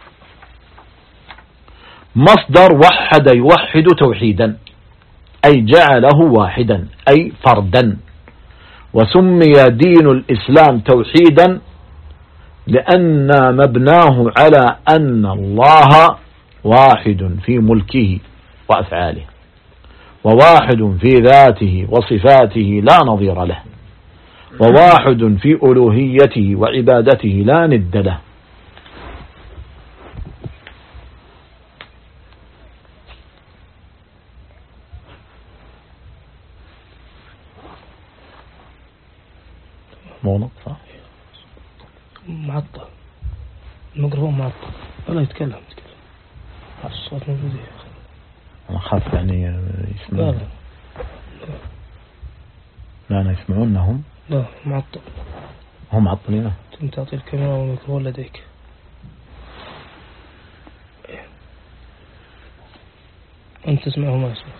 مصدر وحد يوحد توحيدا، أي جعله واحدا أي فردا. وسمي دين الإسلام توحيدا لأن مبناه على أن الله واحد في ملكه وأفعاله، وواحد في ذاته وصفاته لا نظير له، وواحد في ألوهيته وعبادته لا ند له. مو صح؟ معطل الميكروفون معطل ولا يتكلم الصوت موجود. أنا خاف يعني يسمعون. لا يسمعونهم. لا معطل. هم معطلين. أنت تعطي الكاميرا والميكروفون لديك. أنت تسمعه ما يسمع.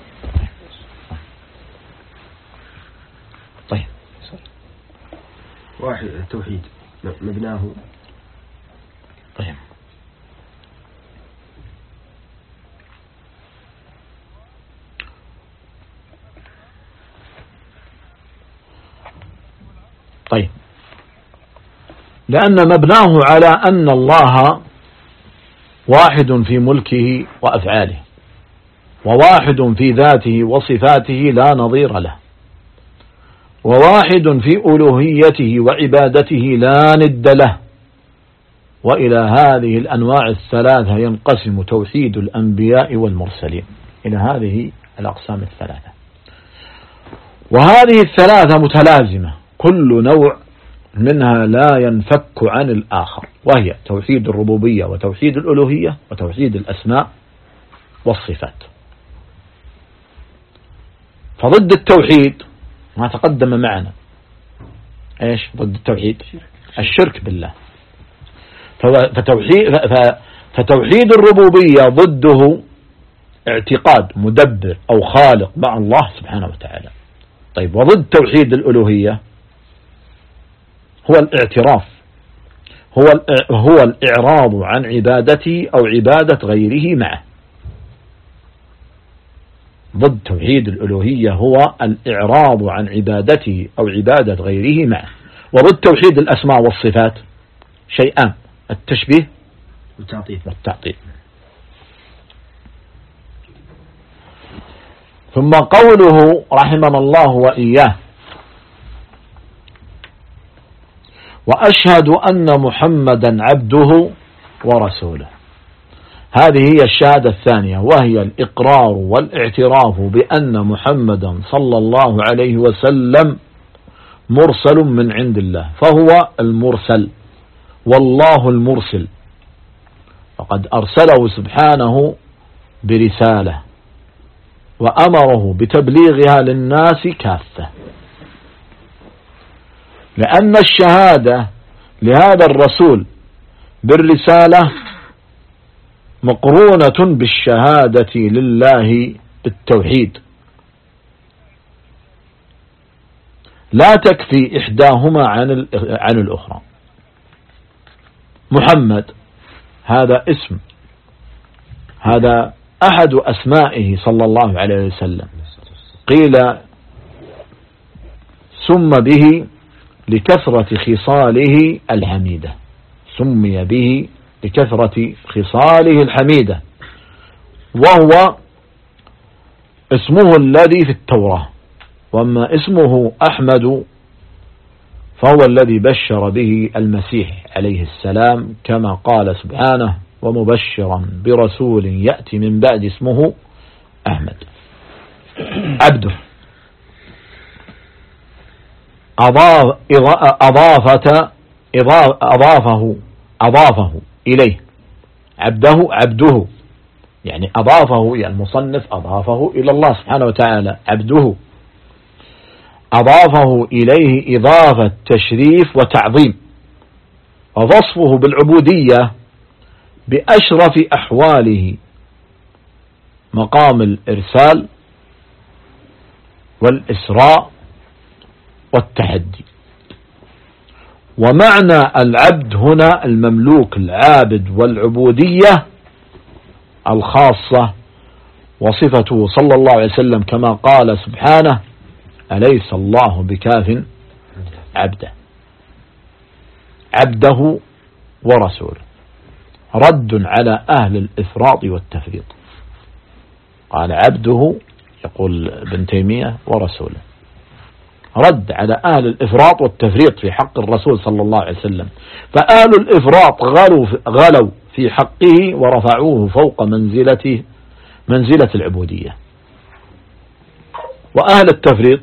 طيب واحد التوحيد مبناه. طيب طيب لأن مبناه على أن الله واحد في ملكه وأفعاله، وواحد في ذاته وصفاته لا نظير له، وواحد في ألوهيته وعبادته لا ند له. وإلى هذه الأنواع الثلاثة ينقسم توحيد الأنبياء والمرسلين، إلى هذه الأقسام الثلاثة. وهذه الثلاثة متلازمة، كل نوع منها لا ينفك عن الآخر، وهي توحيد الربوبية وتوحيد الألوهية وتوحيد الأسماء والصفات. فضد التوحيد ما تقدم معنا ايش ضد التوحيد؟ الشرك بالله. فتوحيد الربوبية ضده اعتقاد مدبر أو خالق مع الله سبحانه وتعالى. طيب وضد توحيد الألوهية هو الاعتراف، هو الإعراض عن عبادته أو عبادة غيره معه. ضد توحيد الألوهية هو الإعراض عن عبادته أو عبادة غيره معه. وضد توحيد الأسماء والصفات شيئان: التشبيه والتعطيل. ثم قوله رحمنا الله وإياه: وأشهد أن محمدا عبده ورسوله. هذه هي الشهادة الثانية، وهي الإقرار والاعتراف بأن محمدا صلى الله عليه وسلم مرسل من عند الله، فهو المرسل والله المرسل، فقد أرسله سبحانه برسالة وأمره بتبليغها للناس كافة. لأن الشهادة لهذا الرسول بالرسالة مقرونة بالشهادة لله بالتوحيد، لا تكفي إحداهما عن الأخرى. محمد هذا اسم، هذا أحد أسمائه صلى الله عليه وسلم، قيل سم به لكثرة خصاله الحميدة، سمي به لكثرة خصاله الحميدة، وهو اسمه الذي في التوراة. وأما اسمه أحمد فهو الذي بشر به المسيح عليه السلام، كما قال سبحانه: ومبشرا برسول يأتي من بعد اسمه أحمد. عبده أضافه إليه، عبده يعني أضافه، يعني المصنف أضافه إلى الله سبحانه وتعالى. عبده أضافه إليه إضافة تشريف وتعظيم، ووصفه بالعبودية بأشرف أحواله مقام الإرسال والإسراء والتحدي. ومعنى العبد هنا المملوك العابد، والعبودية الخاصة، وصفته صلى الله عليه وسلم كما قال سبحانه: أليس الله بكاف عبده ورسوله. رد على أهل الإفراط والتفريط، قال عبده، يقول ابن تيمية، ورسوله، رد على أهل الإفراط والتفريط في حق الرسول صلى الله عليه وسلم. فأهل الإفراط غلوا في حقه ورفعوه فوق منزلة العبودية، وأهل التفريط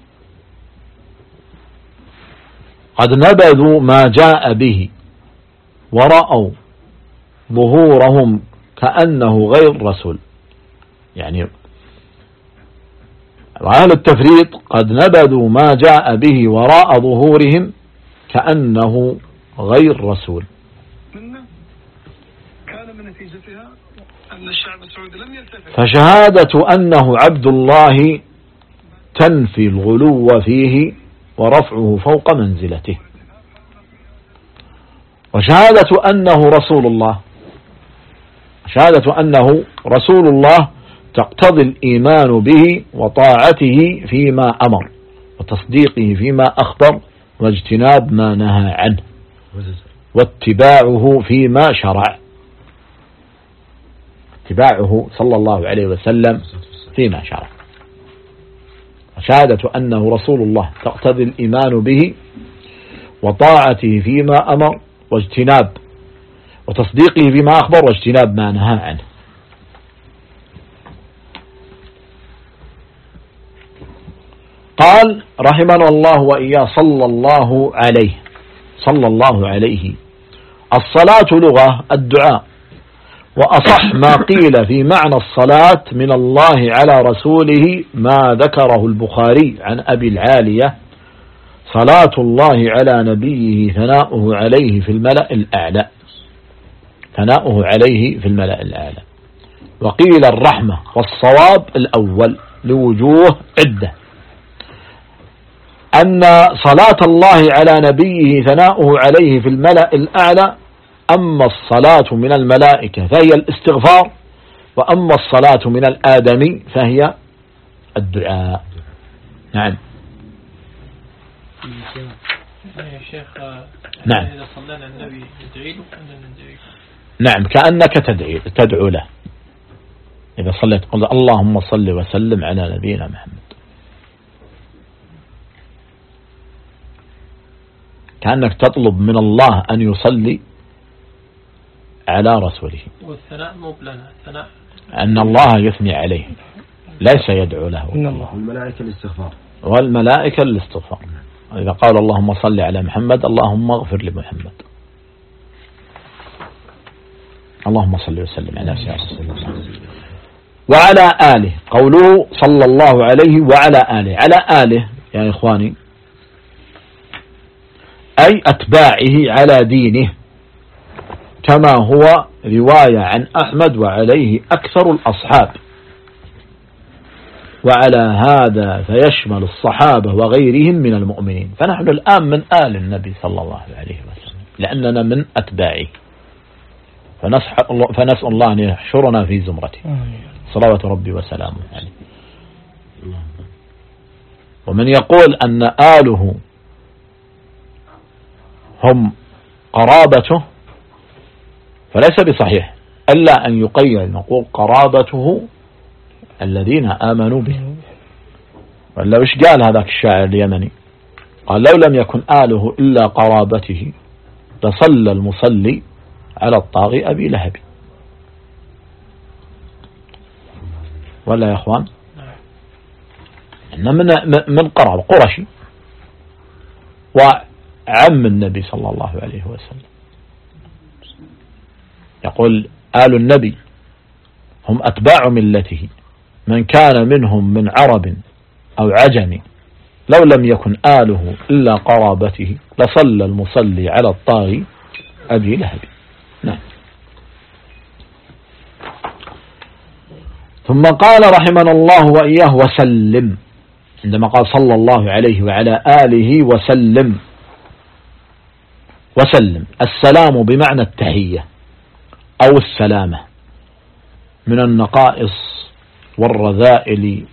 قد نبذوا ما جاء به ورأوا ظهورهم كأنه غير رسول. يعني وأهل التفريط قد نبذوا ما جاء به وراء ظهورهم كأنه غير رسول. كان من نتيجتها أن الشعب السعودي لم يلتفت. فشهادة أنه عبد الله تنفي الغلو فيه ورفعه فوق منزلته. وشهادة أنه رسول الله، شهادة أنه رسول الله تقتضي الإيمان به وطاعته فيما أمر، وتصديقه فيما أخبر، واجتناب ما نهى عنه، واتباعه فيما شرع، اتباعه صلى الله عليه وسلم فيما شرع. شهادة أنه رسول الله تقتضي الإيمان به وطاعته فيما أمر، واجتناب وتصديقه فيما أخبر، واجتناب ما نهى عنه. قال رحمنا الله وإياه صلى الله عليه. صلى الله عليه. الصلاة لغة الدعاء، وأصح ما قيل في معنى الصلاة من الله على رسوله ما ذكره البخاري عن أبي العالية: صلاة الله على نبيه ثناؤه عليه في الملأ الأعلى، ثناؤه عليه في الملأ الأعلى. وقيل الرحمة، والصواب الأول لوجوه عدة، أن صلاة الله على نبيه ثناؤه عليه في الملأ الأعلى. أما الصلاة من الملائكة فهي الاستغفار، وأما الصلاة من الآدمي فهي الدعاء. نعم يا شيخ. نعم. إذا صلينا النبي ندعي له أن ندعي. نعم، كأنك تدعو له. إذا صليت قل اللهم صل وسلم على نبينا محمد، كأنك تطلب من الله أن يصلي على رسوله. والثناء مو بلنا ثناء، أن الله يثني عليه ليس يدعو له. والملائكة الاستغفار، والملائكة الاستغفار. إذا قال اللهم صل على محمد اللهم اغفر لمحمد، اللهم صل وسلم على سيدنا رسول الله وعلى آله. قوله صلى الله عليه وعلى آله، على آله يا إخواني أي أتباعه على دينه، كما هو رواية عن أحمد وعليه أكثر الأصحاب. وعلى هذا فيشمل الصحابة وغيرهم من المؤمنين. فنحن الآن من آل النبي صلى الله عليه وسلم لأننا من أتباعه، فنسأل الله أن يحشرنا في زمرته صلوات ربي وسلامه عليه. ومن يقول أن آله هم قرابته فليس بصحيح، ألا أن يقيل نقول قرابته الذين آمنوا به. ولا وش قال هذاك الشاعر اليمني؟ قال لو لم يكن آله إلا قرابته لصلى المصلي على الطاغي أبي لهب. ولا يا أخوان؟ إن من قرب قرشي وعم النبي صلى الله عليه وسلم. يقول آل النبي هم أتباع ملته، من كان منهم من عرب أو عجم لو لم يكن آله إلا قرابته لصلى المصلي على الطاغي أبي لهب. نعم. ثم قال رحمنا الله وإياه وسلم، عندما قال صلى الله عليه وعلى آله وسلم. وسلم السلام بمعنى التحية أو السلامة من النقائص والرذائل.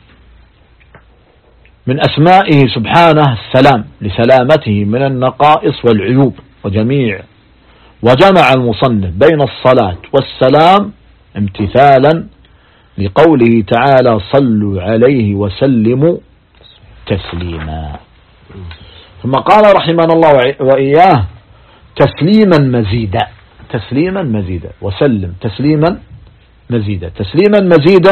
من أسمائه سبحانه السلام لسلامته من النقائص والعيوب وجمع المصنف بين الصلاة والسلام امتثالا لقوله تعالى صلوا عليه وسلموا تسليما. ثم قال رحمنا الله وإياه تسليما مزيدا، تسليما مزيدا. وسلم تسليما مزيدا، تسليما مزيدا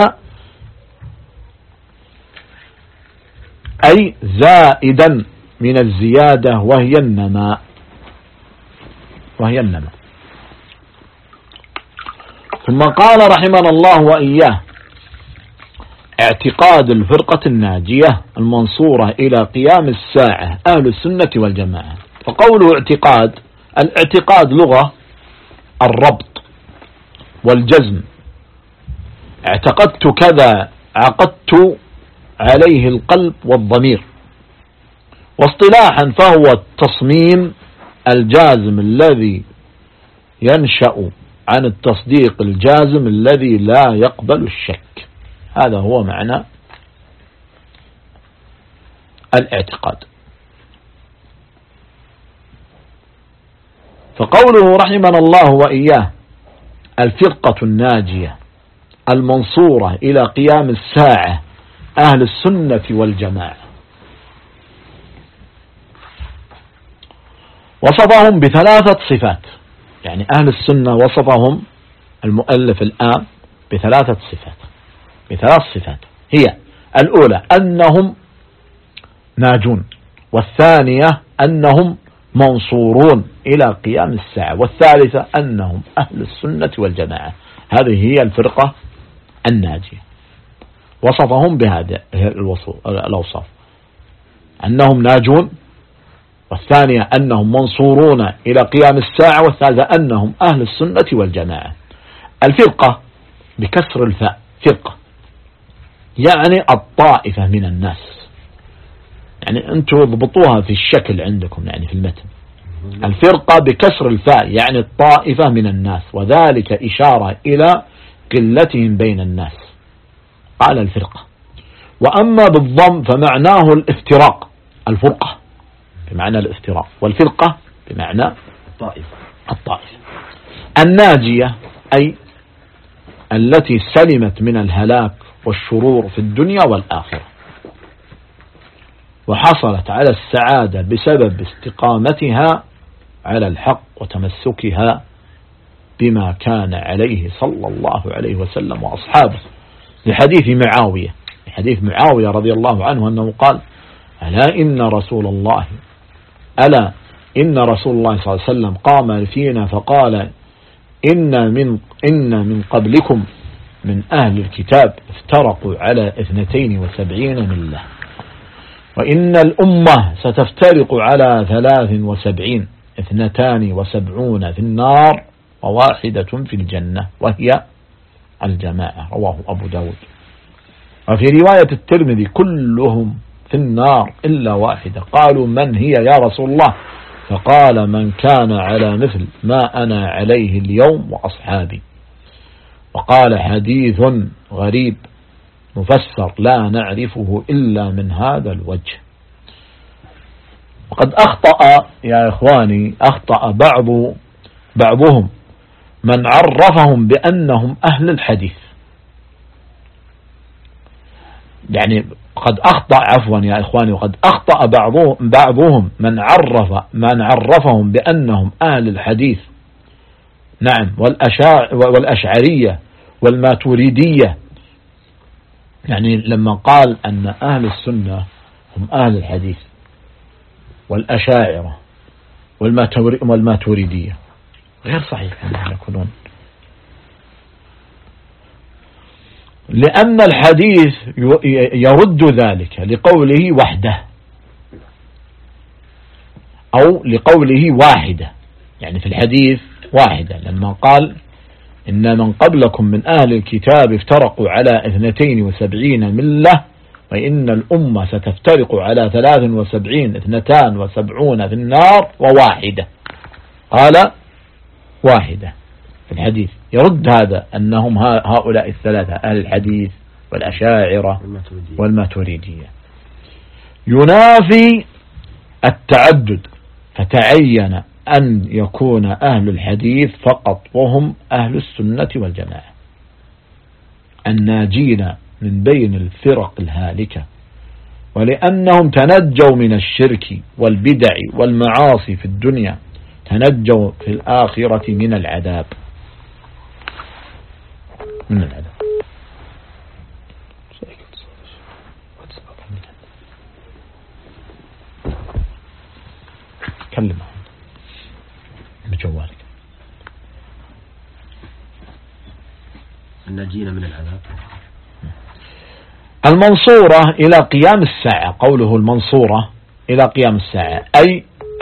أي زائدا من الزيادة وهي النماء، ثم قال رحمنا الله وإياه اعتقاد الفرقة الناجية المنصورة إلى قيام الساعة أهل السنة والجماعة. فقوله اعتقاد، الاعتقاد لغة الربط والجزم. اعتقدت كذا، عقدت عليه القلب والضمير. واصطلاحا فهو التصميم الجازم الذي ينشأ عن التصديق الجازم الذي لا يقبل الشك. هذا هو معنى الاعتقاد. فقوله رحمنا الله وإياه الفرقة الناجية المنصورة إلى قيام الساعة أهل السنة والجماعة، وصفهم بثلاثة صفات. يعني أهل السنة وصفهم المؤلف الآن بثلاث صفات. هي الأولى أنهم ناجون، والثانية أنهم منصورون إلى قيام الساعة. والثالثة أنهم أهل السنة والجماعة. هذه هي الفرقة الناجية. وصفهم بهذه الأوصاف، أنهم ناجون، والثانية أنهم منصورون إلى قيام الساعة، والثالثة أنهم أهل السنة والجماعة. الفرقة بكسر الفاء، فرقة يعني الطائفة من الناس، يعني أنتم ضبطوها في الشكل عندكم يعني في المتن. الفرقة بكسر الفاء يعني الطائفة من الناس، وذلك إشارة إلى قلتهم بين الناس، قال الفرقة. وأما بالضم فمعناه الافتراق، الفرقة بمعنى الافتراق، والفرقة بمعنى الطائفة. الناجية أي التي سلمت من الهلاك والشرور في الدنيا والآخرة، وحصلت على السعادة بسبب استقامتها على الحق وتمسكها بما كان عليه صلى الله عليه وسلم وأصحابه. لحديث معاوية رضي الله عنه أنه قال: ألا إن رسول الله صلى الله عليه وسلم قام فينا فقال: إن من قبلكم من أهل الكتاب افترقوا على 72 ملة، وإن الأمة ستفترق على 73، 72 في النار وواحدة في الجنة وهي الجماعة. رواه أبو داود. وفي رواية الترمذي: كلهم في النار إلا واحدة. قالوا: من هي يا رسول الله؟ فقال: من كان على مثل ما أنا عليه اليوم وأصحابي. وقال: حديث غريب مفسر لا نعرفه إلا من هذا الوجه. وقد أخطأ يا إخواني، أخطأ بعضهم من عرفهم بأنهم أهل الحديث، يعني قد أخطأ يا إخواني، وقد أخطأ بعضهم من عرفهم بأنهم أهل الحديث، نعم، والأشعرية والماتوريدية. يعني لما قال أن أهل السنة هم أهل الحديث والأشاعرة والماتوريدية، غير صحيح أنهم يكونون، لأن الحديث يرد ذلك لقوله وحده أو لقوله واحدة. يعني في الحديث واحدة لما قال: إن من قبلكم من أهل الكتاب افترقوا على 72 ملة، وإن الأمة ستفترق على 73، 72 في النار وواحدة. قال واحدة في الحديث، يرد هذا أنهم هؤلاء الثلاثة أهل الحديث والأشاعرة والماتوريدية. ينافي التعدد، فتعين أن يكون أهل الحديث فقط وهم أهل السنة والجماعة الناجين من بين الفرق الهالكة، ولأنهم تنجوا من الشرك والبدع والمعاصي في الدنيا، تنجوا في الآخرة من العذاب. كلمه بجوالك. الناجين من العذاب. المنصورة إلى قيام الساعة، قوله المنصورة إلى قيام الساعة أي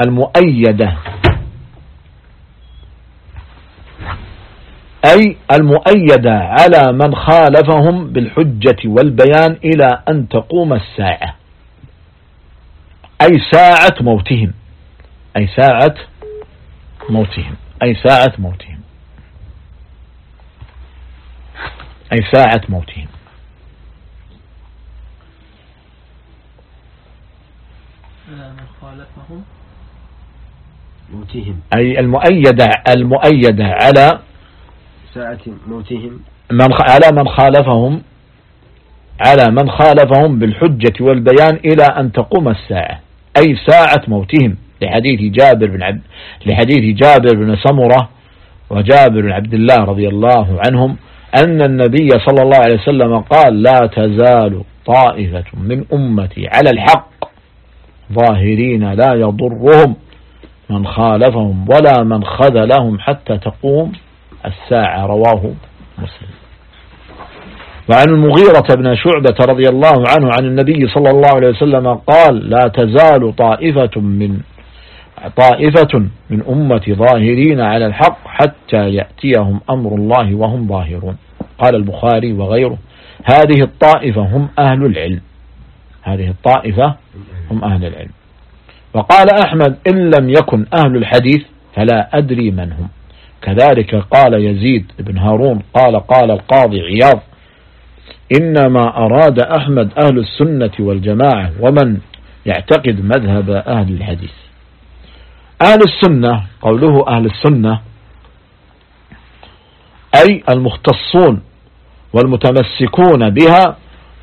المؤيدة على من خالفهم بالحجة والبيان إلى أن تقوم الساعة، أي ساعة موتهم، أي ساعة موتهم، أي ساعة موتهم، أي ساعة موتهم. من خالفهم موتهم، أي المؤيدة على ساعة موتهم، على من خالفهم بالحجة والبيان إلى أن تقوم الساعة، أي ساعة موتهم. لحديث جابر بن سمرة وجابر بن عبد الله رضي الله عنهم أن النبي صلى الله عليه وسلم قال: لا تزال طائفة من أمتي على الحق ظاهرين لا يضرهم من خالفهم ولا من خذلهم حتى تقوم الساعة. رواه مسلم. وعن المغيرة بن شعبة رضي الله عنه عن النبي صلى الله عليه وسلم قال: لا تزال طائفة من أمتي ظاهرين على الحق حتى يأتيهم أمر الله وهم ظاهرون. قال البخاري وغيره: هذه الطائفة هم أهل العلم. هذه الطائفة هم أهل العلم. وقال أحمد: إن لم يكن أهل الحديث فلا أدري من هم. كذلك قال يزيد بن هارون قال القاضي عياض: إنما أراد أحمد أهل السنة والجماعة ومن يعتقد مذهب أهل الحديث. أهل السنة، قوله أهل السنة أي المختصون والمتمسكون بها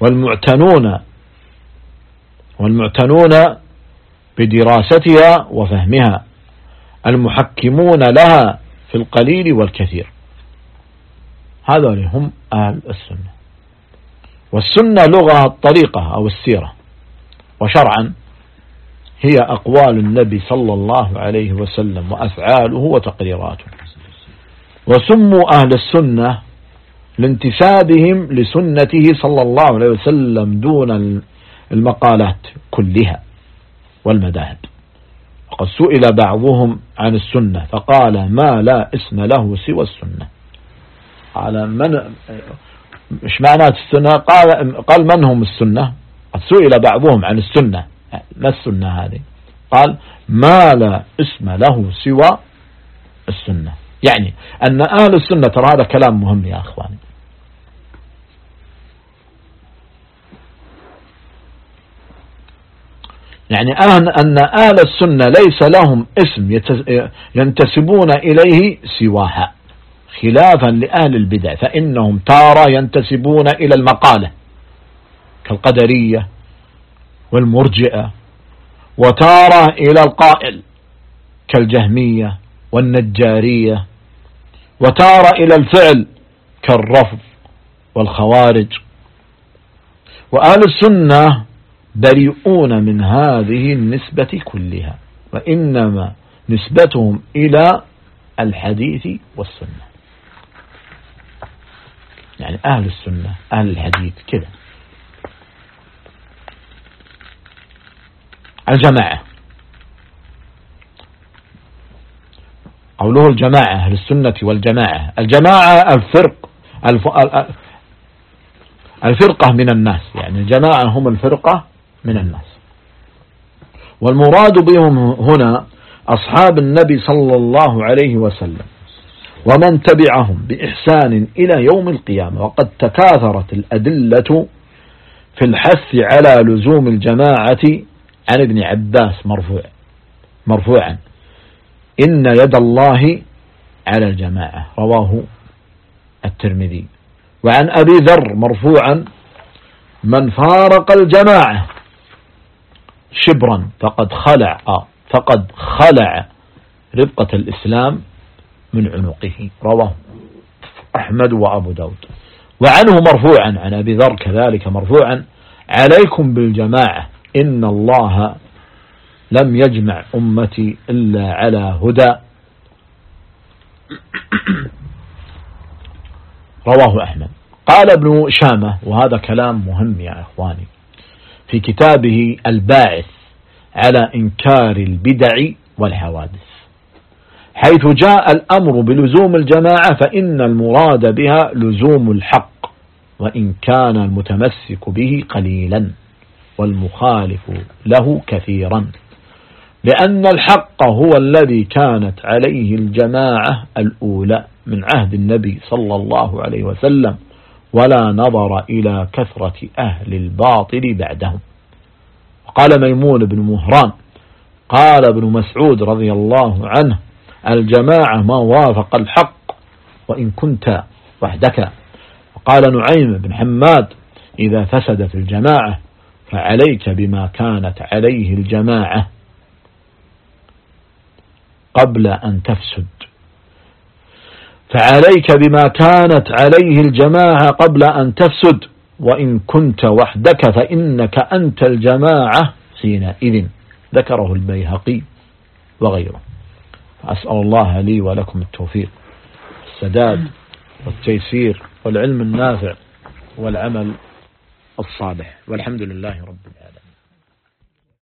والمعتنون بدراستها وفهمها، المحكمون لها في القليل والكثير. هذول هم أهل السنة. والسنة لغة الطريقة أو السيرة، وشرعا هي أقوال النبي صلى الله عليه وسلم وأفعاله وتقريراته. وسموا أهل السنة لانتسابهم لسنته صلى الله عليه وسلم دون المقالات كلها والمذاهب. وقد سئل بعضهم عن السنة فقال: ما لا اسم له سوى السنة. قال: مش معنات السنة؟ قال: من هم السنة؟ قد سئل بعضهم عن السنة، ما السنة هذه؟ قال: ما لا اسم له سوى السنة. يعني أن أهل السنة، ترى هذا كلام مهم يا أخواني، يعني أن أهل السنة ليس لهم اسم ينتسبون إليه سواها، خلافا لأهل البدع فإنهم تارة ينتسبون إلى المقالة كالقدرية والمرجئة، وتارة إلى القائل كالجهمية والنجارية، وتارة إلى الفعل كالرفض والخوارج. وأهل السنة بريئون من هذه النسبة كلها، وإنما نسبتهم إلى الحديث والسنة. يعني أهل السنة أهل الحديث كذا. الجماعة، قوله الجماعة أهل السنة والجماعة، الجماعة الفرقة من الناس، يعني الجماعة هم الفرقة من الناس. والمراد بهم هنا أصحاب النبي صلى الله عليه وسلم ومن تبعهم بإحسان إلى يوم القيامة. وقد تكاثرت الأدلة في الحث على لزوم الجماعة عن ابن عباس مرفوعا: إن يد الله على الجماعة. رواه الترمذي. وعن أبي ذر مرفوعا: من فارق الجماعة شبرا فقد خلع ربقة الإسلام من عنقه. رواه أحمد وأبو داود. وعنه مرفوعا عن أبي ذر كذلك مرفوعا: عليكم بالجماعة إن الله لم يجمع أمتي إلا على هدى. رواه أحمد. قال ابن شامة، وهذا كلام مهم يا إخواني، في كتابه الباعث على إنكار البدع والحوادث، حيث جاء الأمر بلزوم الجماعة فإن المراد بها لزوم الحق، وإن كان المتمسك به قليلا والمخالف له كثيرا، لأن الحق هو الذي كانت عليه الجماعة الأولى من عهد النبي صلى الله عليه وسلم، ولا نظر إلى كثرة أهل الباطل بعدهم. قال ميمون بن مهران: قال ابن مسعود رضي الله عنه: الجماعة ما وافق الحق وإن كنت وحدك. وقال نعيم بن حماد: إذا فسدت الجماعة فعليك بما كانت عليه الجماعة قبل أن تفسد. فعليك بما كانت عليه الجماعة قبل أن تفسد، وإن كنت وحدك فإنك أنت الجماعة حينئذ. ذكره البيهقي وغيره. أسأل الله لي ولكم التوفيق، السداد والتيسير والعلم النافع والعمل الصالح، والحمد لله رب العالمين.